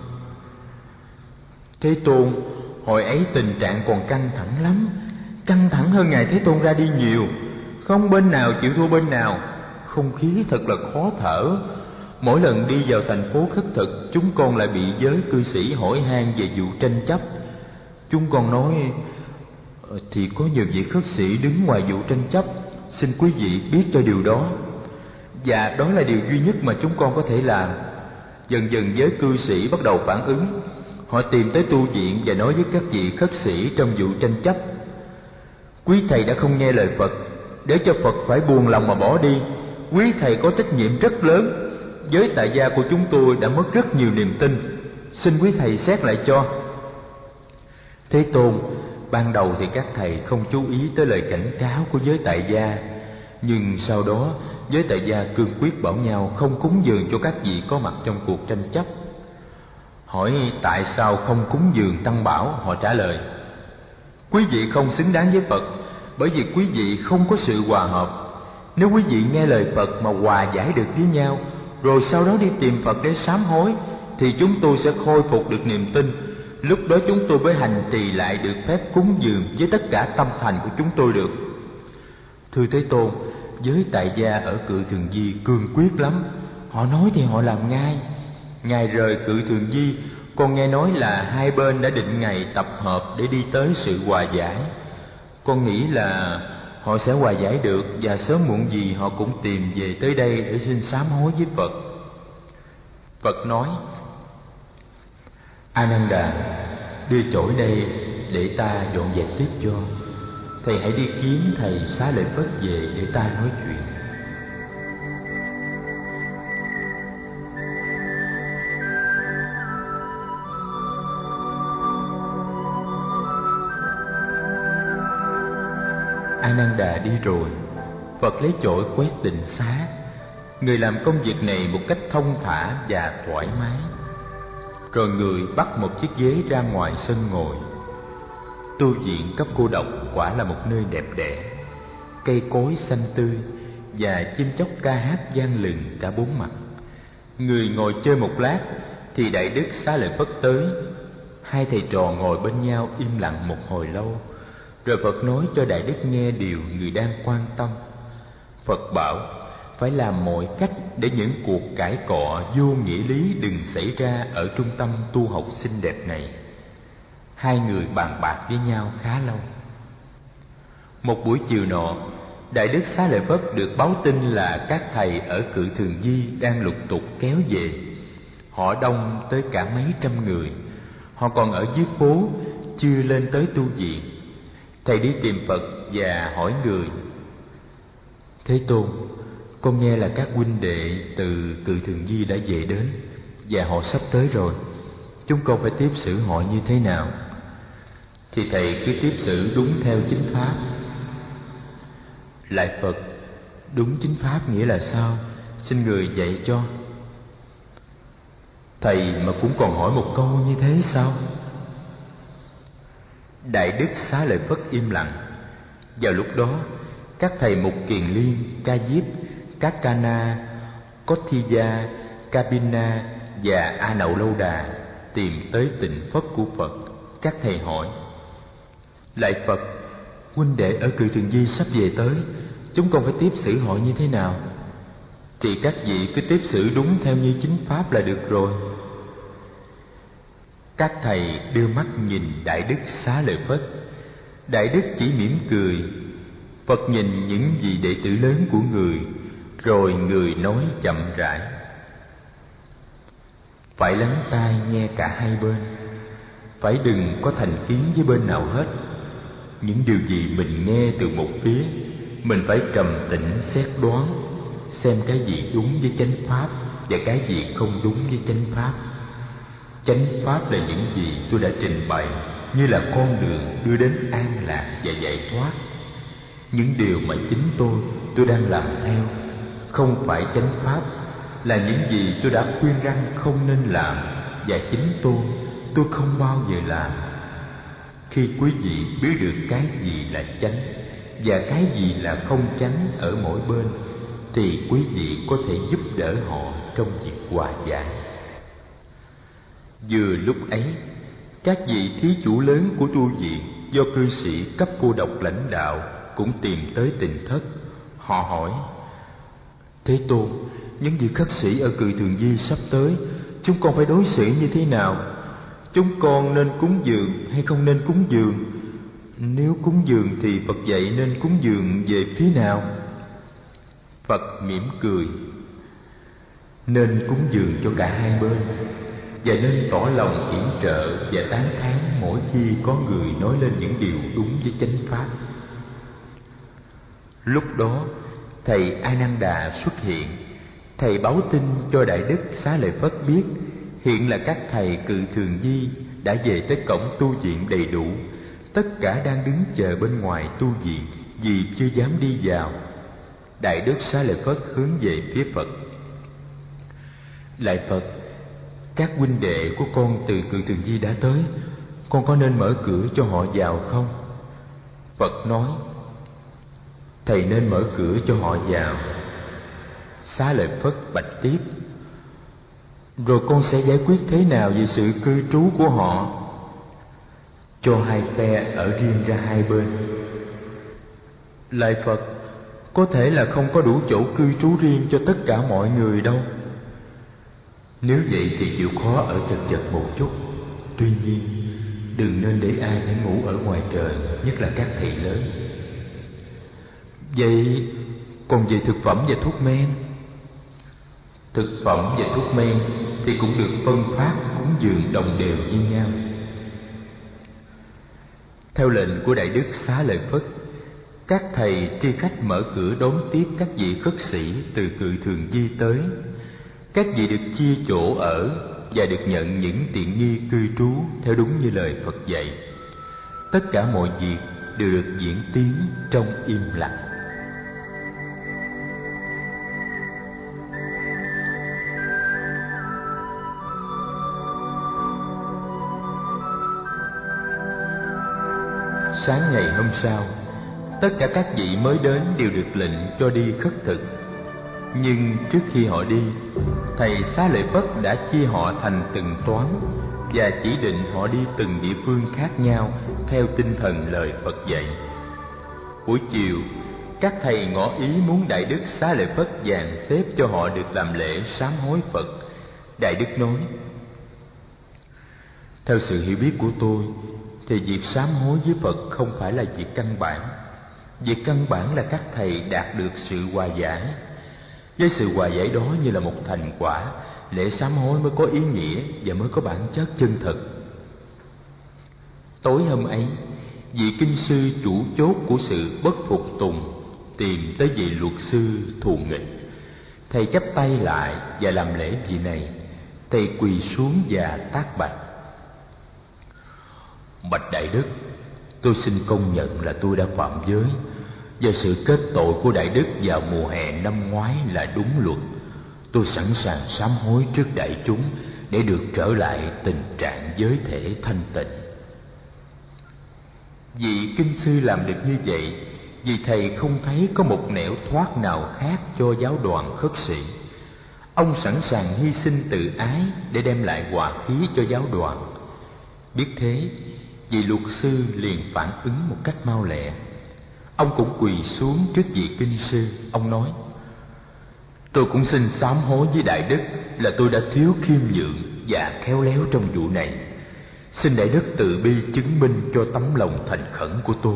Thế Tôn, hồi ấy tình trạng còn căng thẳng lắm, căng thẳng hơn ngày Thế Tôn ra đi nhiều. Không bên nào chịu thua bên nào, không khí thật là khó thở. Mỗi lần đi vào thành phố khất thực, chúng con lại bị giới cư sĩ hỏi han về vụ tranh chấp. Chúng con nói: thì có nhiều vị khất sĩ đứng ngoài vụ tranh chấp, xin quý vị biết cho điều đó. Và đó là điều duy nhất mà chúng con có thể làm. Dần dần giới cư sĩ bắt đầu phản ứng. Họ tìm tới tu viện và nói với các vị khất sĩ trong vụ tranh chấp: quý thầy đã không nghe lời Phật, để cho Phật phải buồn lòng mà bỏ đi. Quý thầy có trách nhiệm rất lớn. Giới tại gia của chúng tôi đã mất rất nhiều niềm tin, xin quý thầy xét lại cho. Thế Tôn, ban đầu thì các thầy không chú ý tới lời cảnh cáo của giới tại gia, nhưng sau đó giới tại gia cương quyết bảo nhau không cúng dường cho các vị có mặt trong cuộc tranh chấp. Hỏi tại sao không cúng dường Tăng Bảo, họ trả lời: quý vị không xứng đáng với Phật, bởi vì quý vị không có sự hòa hợp. Nếu quý vị nghe lời Phật mà hòa giải được với nhau, rồi sau đó đi tìm Phật để sám hối, thì chúng tôi sẽ khôi phục được niềm tin. Lúc đó chúng tôi mới hành trì lại được phép cúng dường với tất cả tâm thành của chúng tôi được. Thưa Thế Tôn, giới tại gia ở Cự Thường Di cương quyết lắm. Họ nói thì họ làm ngay. Ngày rời Cự Thường Di, con nghe nói là hai bên đã định ngày tập hợp để đi tới sự hòa giải. Con nghĩ là họ sẽ hòa giải được, và sớm muộn gì họ cũng tìm về tới đây để xin sám hối với Phật. Phật nói: A Nan Đà, đưa chổi đây để ta dọn dẹp tiếp cho. Thầy hãy đi kiếm thầy Xá Lợi Phất về để ta nói chuyện. A Nan Đà đi rồi, Phật lấy chổi quét tịnh xá. Người làm công việc này một cách thông thả và thoải mái. Rồi người bắt một chiếc ghế ra ngoài sân ngồi. Tu viện cấp cô độc quả là một nơi đẹp đẽ. Cây cối xanh tươi và chim chóc ca hát vang lừng cả bốn mặt. Người ngồi chơi một lát thì Đại Đức Xá Lợi Phất tới. Hai thầy trò ngồi bên nhau im lặng một hồi lâu. Rồi Phật nói cho Đại Đức nghe điều người đang quan tâm. Phật bảo phải làm mọi cách để những cuộc cãi cọ vô nghĩa lý đừng xảy ra ở trung tâm tu học xinh đẹp này. Hai người bàn bạc với nhau khá lâu. Một buổi chiều nọ, Đại Đức Xá Lợi Phất được báo tin là các thầy ở Cự Thường Di đang lục tục kéo về. Họ đông tới cả mấy trăm người. Họ còn ở dưới phố, chưa lên tới tu viện. Thầy đi tìm Phật và hỏi người: Thế Tôn, con nghe là các huynh đệ từ Cự Thường Di đã về đến, và họ sắp tới rồi. Chúng con phải tiếp xử họ như thế nào? Thì thầy cứ tiếp xử đúng theo chính pháp. Lại Phật, đúng chính pháp nghĩa là sao? xin người dạy cho. Thầy mà cũng còn hỏi một câu như thế sao? Đại Đức Xá Lợi Phất im lặng. Vào lúc đó, các thầy Mục Kiền Liên, Ca Diếp, các Ca Na, Kothiya, Kapina và A Nậu Lâu Đà tìm tới Tịnh Phất của Phật. Các thầy hỏi: Lạy Phật, huynh đệ ở Cự Thường Di sắp về tới, chúng con phải tiếp xử họ như thế nào? Thì các vị cứ tiếp xử đúng theo như chính pháp là được rồi. Các thầy đưa mắt nhìn Đại Đức Xá Lợi Phất. Đại Đức chỉ mỉm cười. Phật nhìn những vị đệ tử lớn của người, rồi người nói chậm rãi: phải lắng tai nghe cả hai bên, phải đừng có thành kiến với bên nào hết. Những điều gì mình nghe từ một phía, mình phải trầm tĩnh xét đoán, xem cái gì đúng với chánh pháp và cái gì không đúng với chánh pháp. Chánh pháp là những gì tôi đã trình bày như là con đường đưa đến an lạc và giải thoát. Những điều mà chính tôi đang làm theo, không phải chánh pháp, là những gì tôi đã khuyên răn không nên làm, và chính tôi không bao giờ làm. Khi quý vị biết được cái gì là chánh và cái gì là không chánh ở mỗi bên, thì quý vị có thể giúp đỡ họ trong việc hòa giải. Vừa lúc ấy, các vị thí chủ lớn của tu viện do cư sĩ cấp cô độc lãnh đạo cũng tìm tới Tịnh Thất. Họ hỏi: Thế Tôn, những vị khất sĩ ở Cự Thường Di sắp tới, chúng con phải đối xử như thế nào? Chúng con nên cúng dường hay không nên cúng dường? Nếu cúng dường thì Phật dạy nên cúng dường về phía nào? Phật mỉm cười: nên cúng dường cho cả hai bên, và nên tỏ lòng yểm trợ và tán thán mỗi khi có người nói lên những điều đúng với chánh pháp. Lúc đó, thầy A Nan Đà xuất hiện. Thầy báo tin cho Đại Đức Xá Lợi Phất biết hiện là các thầy Cự Thường Di đã về tới cổng tu viện đầy đủ. Tất cả đang đứng chờ bên ngoài tu viện vì chưa dám đi vào. Đại Đức Xá Lợi Phất hướng về phía Phật: Lạy Phật, các huynh đệ của con từ Cự Thường Di đã tới, con có nên mở cửa cho họ vào không? Phật nói: thầy nên mở cửa cho họ vào. Xá Lợi Phất bạch tiếp: rồi con sẽ giải quyết thế nào về sự cư trú của họ? Cho hai phe ở riêng ra hai bên. Lạy Phật, có thể là không có đủ chỗ cư trú riêng cho tất cả mọi người đâu. Nếu vậy thì chịu khó ở chật chật một chút. Tuy nhiên, đừng nên để ai phải ngủ ở ngoài trời, nhất là các thầy lớn. Vậy còn về thực phẩm và thuốc men? Thực phẩm và thuốc men thì cũng được phân phát cúng dường đồng đều như nhau. Theo lệnh của Đại Đức Xá Lợi Phất, các thầy tri khách mở cửa đón tiếp các vị khất sĩ từ Cự Thường Di tới. Các vị được chia chỗ ở và được nhận những tiện nghi cư trú theo đúng như lời Phật dạy. Tất cả mọi việc đều được diễn tiến trong im lặng. Sáng ngày hôm sau, tất cả các vị mới đến đều được lệnh cho đi khất thực. Nhưng trước khi họ đi, thầy Xá Lợi Phất đã chia họ thành từng toán và chỉ định họ đi từng địa phương khác nhau theo tinh thần lời Phật dạy. Buổi chiều, các thầy ngỏ ý muốn Đại Đức Xá Lợi Phất dàn xếp cho họ được làm lễ sám hối Phật. Đại Đức nói: theo sự hiểu biết của tôi thì việc sám hối với Phật không phải là việc căn bản. Việc căn bản là các thầy đạt được sự hòa giải. Với sự hòa giải đó như là một thành quả, lễ sám hối mới có ý nghĩa và mới có bản chất chân thực. Tối hôm ấy, vị kinh sư chủ chốt của sự bất phục tùng tìm tới vị luật sư thù nghịch. Thầy chắp tay lại và làm lễ vị này. Thầy quỳ xuống và tác bạch: bạch Đại Đức, tôi xin công nhận là tôi đã phạm giới, và sự kết tội của Đại Đức vào mùa hè năm ngoái là đúng luật. Tôi sẵn sàng sám hối trước đại chúng để được trở lại tình trạng giới thể thanh tịnh. Vị kinh sư làm được như vậy vì thầy không thấy có một nẻo thoát nào khác cho giáo đoàn khất sĩ. Ông sẵn sàng hy sinh tự ái để đem lại hòa khí cho giáo đoàn. Biết thế, vị luật sư liền phản ứng một cách mau lẹ. Ông cũng quỳ xuống trước vị kinh sư. Ông nói: tôi cũng xin sám hối với đại đức là tôi đã thiếu khiêm nhượng và khéo léo trong vụ này. Xin đại đức từ bi chứng minh cho tấm lòng thành khẩn của tôi.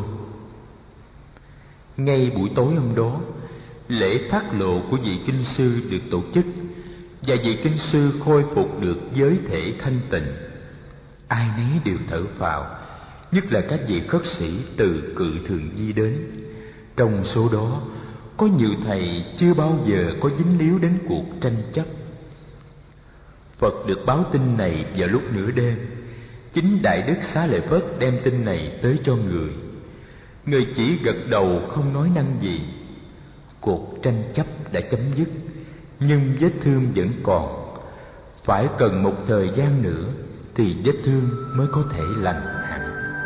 Ngay buổi tối hôm đó, lễ phát lộ của vị kinh sư được tổ chức, và vị kinh sư khôi phục được giới thể thanh tịnh. Ai nấy đều thở phào, nhất là các vị khất sĩ từ Cự Thường Di đến. Trong số đó có nhiều thầy chưa bao giờ có dính líu đến cuộc tranh chấp. Phật được báo tin này vào lúc nửa đêm. Chính Đại Đức Xá Lợi Phất đem tin này tới cho người. Người chỉ gật đầu không nói năng gì. Cuộc tranh chấp đã chấm dứt, nhưng vết thương vẫn còn. Phải cần một thời gian nữa thì vết thương mới có thể lành hẳn.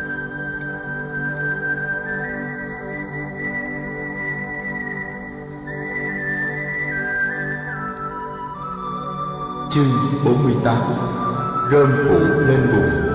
Chương 48: Rơm phủ lên bùn.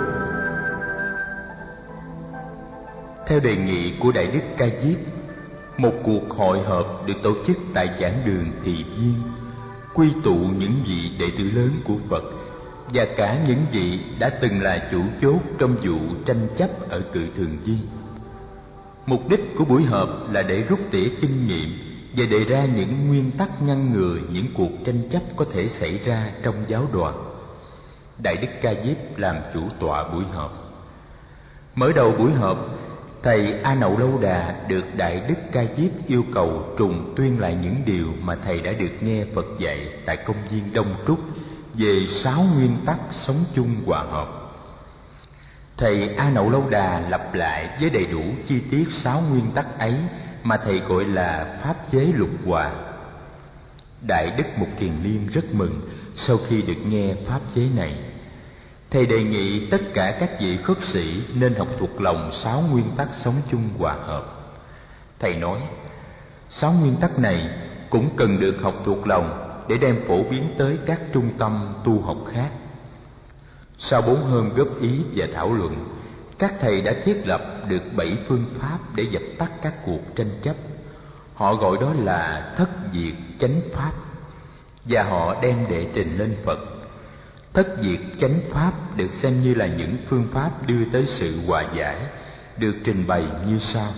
Theo đề nghị của Đại Đức Ca Diếp, một cuộc hội họp được tổ chức tại giảng đường Thị Viên, quy tụ những vị đệ tử lớn của Phật và cả những vị đã từng là chủ chốt trong vụ tranh chấp ở Cự Thường Di. Mục đích của buổi họp là để rút tỉa kinh nghiệm và đề ra những nguyên tắc ngăn ngừa những cuộc tranh chấp có thể xảy ra trong giáo đoàn. Đại Đức Ca Diếp làm chủ tọa buổi họp. Mở đầu buổi họp, thầy A Nậu Lâu Đà được Đại Đức Ca Diếp yêu cầu trùng tuyên lại những điều mà thầy đã được nghe Phật dạy tại công viên Đông Trúc về 6 nguyên tắc sống chung hòa hợp. Thầy A Nậu Lâu Đà lặp lại với đầy đủ chi tiết 6 nguyên tắc ấy mà thầy gọi là pháp chế lục hòa. Đại Đức Mục Kiền Liên rất mừng sau khi được nghe pháp chế này. Thầy đề nghị tất cả các vị khất sĩ nên học thuộc lòng 6 nguyên tắc sống chung hòa hợp. Thầy nói, 6 nguyên tắc này cũng cần được học thuộc lòng để đem phổ biến tới các trung tâm tu học khác. Sau 4 hôm góp ý và thảo luận, các thầy đã thiết lập được 7 phương pháp để dập tắt các cuộc tranh chấp. Họ gọi đó là thất diệt chánh pháp, và họ đem đệ trình lên Phật. Thất diệt chánh pháp được xem như là những phương pháp đưa tới sự hòa giải, được trình bày như sau.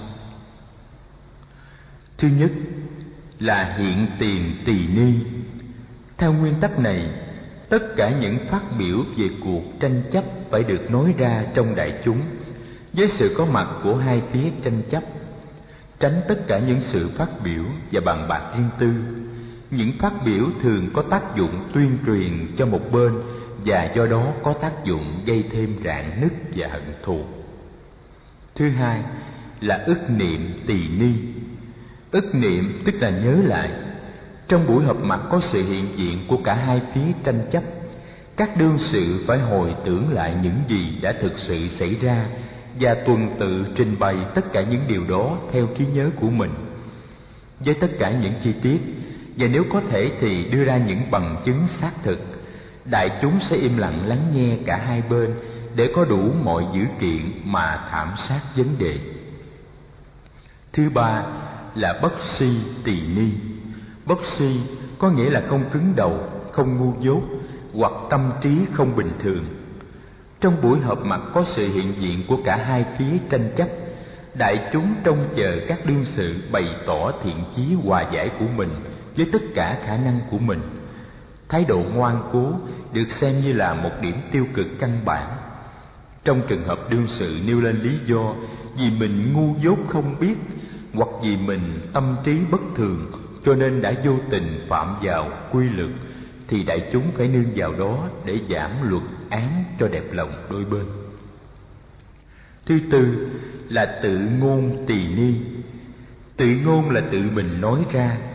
Thứ nhất là hiện tiền tỳ ni. Theo nguyên tắc này, tất cả những phát biểu về cuộc tranh chấp phải được nói ra trong đại chúng với sự có mặt của hai phía tranh chấp, tránh tất cả những sự phát biểu và bàn bạc riêng tư. Những phát biểu thường có tác dụng tuyên truyền cho một bên và do đó có tác dụng gây thêm rạn nứt và hận thù. Thứ hai là ức niệm tỳ ni. Ức niệm tức là nhớ lại. Trong buổi họp mặt có sự hiện diện của cả hai phía tranh chấp, các đương sự phải hồi tưởng lại những gì đã thực sự xảy ra và tuần tự trình bày tất cả những điều đó theo trí nhớ của mình, với tất cả những chi tiết, và nếu có thể thì đưa ra những bằng chứng xác thực. Đại chúng sẽ im lặng lắng nghe cả hai bên để có đủ mọi dữ kiện mà thảm sát vấn đề. Thứ ba là bất si tỳ ni. Bất si có nghĩa là không cứng đầu, không ngu dốt hoặc tâm trí không bình thường. Trong buổi họp mặt có sự hiện diện của cả hai phía tranh chấp, đại chúng trông chờ các đương sự bày tỏ thiện chí hòa giải của mình với tất cả khả năng của mình. Thái độ ngoan cố được xem như là một điểm tiêu cực căn bản. Trong trường hợp đương sự nêu lên lý do vì mình ngu dốt không biết hoặc vì mình tâm trí bất thường cho nên đã vô tình phạm vào quy luật, thì đại chúng phải nương vào đó để giảm luật án cho đẹp lòng đôi bên. Thứ tư là tự ngôn tỳ ni. Tự ngôn là tự mình nói ra.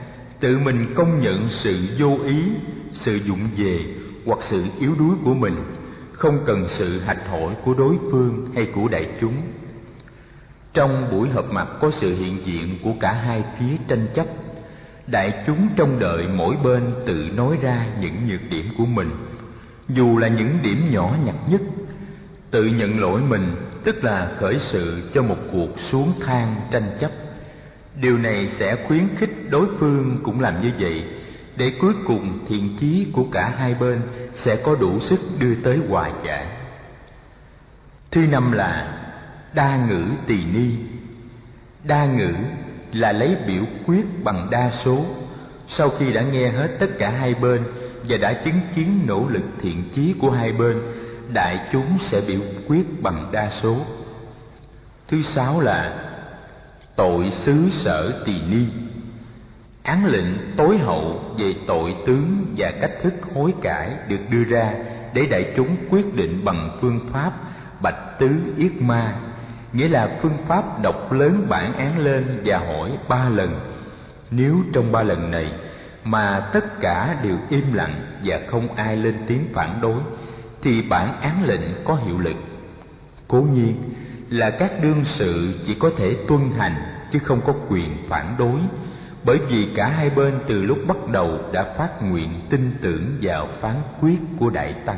tự mình công nhận sự vô ý, sự vụng về hoặc sự yếu đuối của mình, không cần sự hạch hỏi của đối phương hay của đại chúng. Trong buổi họp mặt có sự hiện diện của cả hai phía tranh chấp. Đại chúng trông đợi mỗi bên tự nói ra những nhược điểm của mình, dù là những điểm nhỏ nhặt nhất. Tự nhận lỗi mình tức là khởi sự cho một cuộc xuống thang tranh chấp. Điều này sẽ khuyến khích đối phương cũng làm như vậy, để cuối cùng thiện chí của cả hai bên sẽ có đủ sức đưa tới hòa giải. Thứ năm là đa ngữ tỳ ni. Đa ngữ là lấy biểu quyết bằng đa số. Sau khi đã nghe hết tất cả hai bên và đã chứng kiến nỗ lực thiện chí của hai bên, đại chúng sẽ biểu quyết bằng đa số. Thứ sáu là tội xứ sở tỳ ni. Án lệnh tối hậu về tội tướng và cách thức hối cải được đưa ra để đại chúng quyết định bằng phương pháp bạch tứ yết ma, nghĩa là phương pháp đọc lớn bản án lên và hỏi 3 lần. Nếu trong 3 lần này mà tất cả đều im lặng và không ai lên tiếng phản đối, thì bản án lệnh có hiệu lực. Cố nhiên là các đương sự chỉ có thể tuân hành chứ không có quyền phản đối, bởi vì cả hai bên từ lúc bắt đầu đã phát nguyện tin tưởng vào phán quyết của Đại Tăng.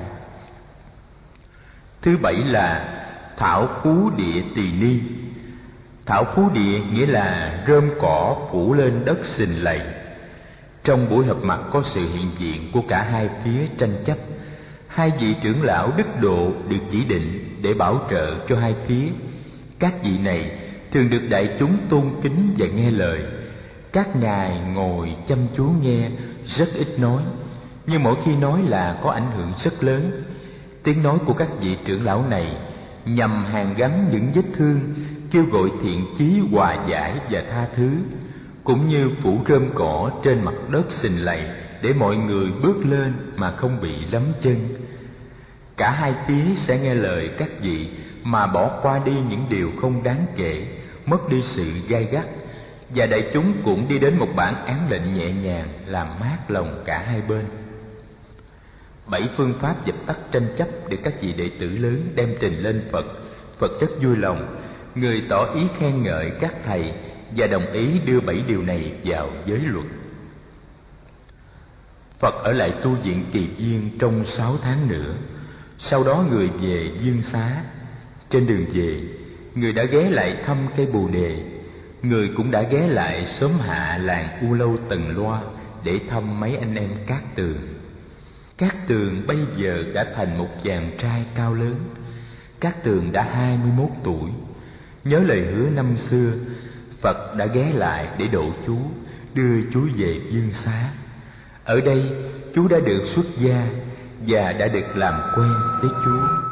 Thứ bảy là thảo phú địa tỳ ni. Thảo phú địa nghĩa là rơm cỏ phủ lên đất sình lầy. Trong buổi họp mặt có sự hiện diện của cả hai phía tranh chấp. Hai vị trưởng lão đức độ được chỉ định để bảo trợ cho hai phía. Các vị này thường được đại chúng tôn kính và nghe lời. Các ngài ngồi chăm chú nghe, rất ít nói, nhưng mỗi khi nói là có ảnh hưởng rất lớn. Tiếng nói của các vị trưởng lão này nhằm hàn gắn những vết thương, kêu gọi thiện chí hòa giải và tha thứ, cũng như phủ rơm cỏ trên mặt đất sình lầy để mọi người bước lên mà không bị lấm chân. Cả hai phía sẽ nghe lời các vị mà bỏ qua đi những điều không đáng kể, mất đi sự gai gắt, và đại chúng cũng đi đến một bản án lệnh nhẹ nhàng làm mát lòng cả hai bên. 7 phương pháp dập tắt tranh chấp được các vị đệ tử lớn đem trình lên Phật. Phật rất vui lòng, người tỏ ý khen ngợi các thầy và đồng ý đưa 7 điều này vào giới luật. Phật ở lại tu viện Kỳ Viên trong 6 tháng nữa. Sau đó người về Dương Xá. Trên đường về, người đã ghé lại thăm cây Bồ Đề. Người cũng đã ghé lại xóm hạ làng U Lâu Tần Loa để thăm mấy anh em Cát Tường. Cát Tường bây giờ đã thành một chàng trai cao lớn. Cát Tường đã 21 tuổi. Nhớ lời hứa năm xưa, Phật đã ghé lại để độ chú, đưa chú về Dương Xá. Ở đây chú đã được xuất gia và đã được làm quen với chú.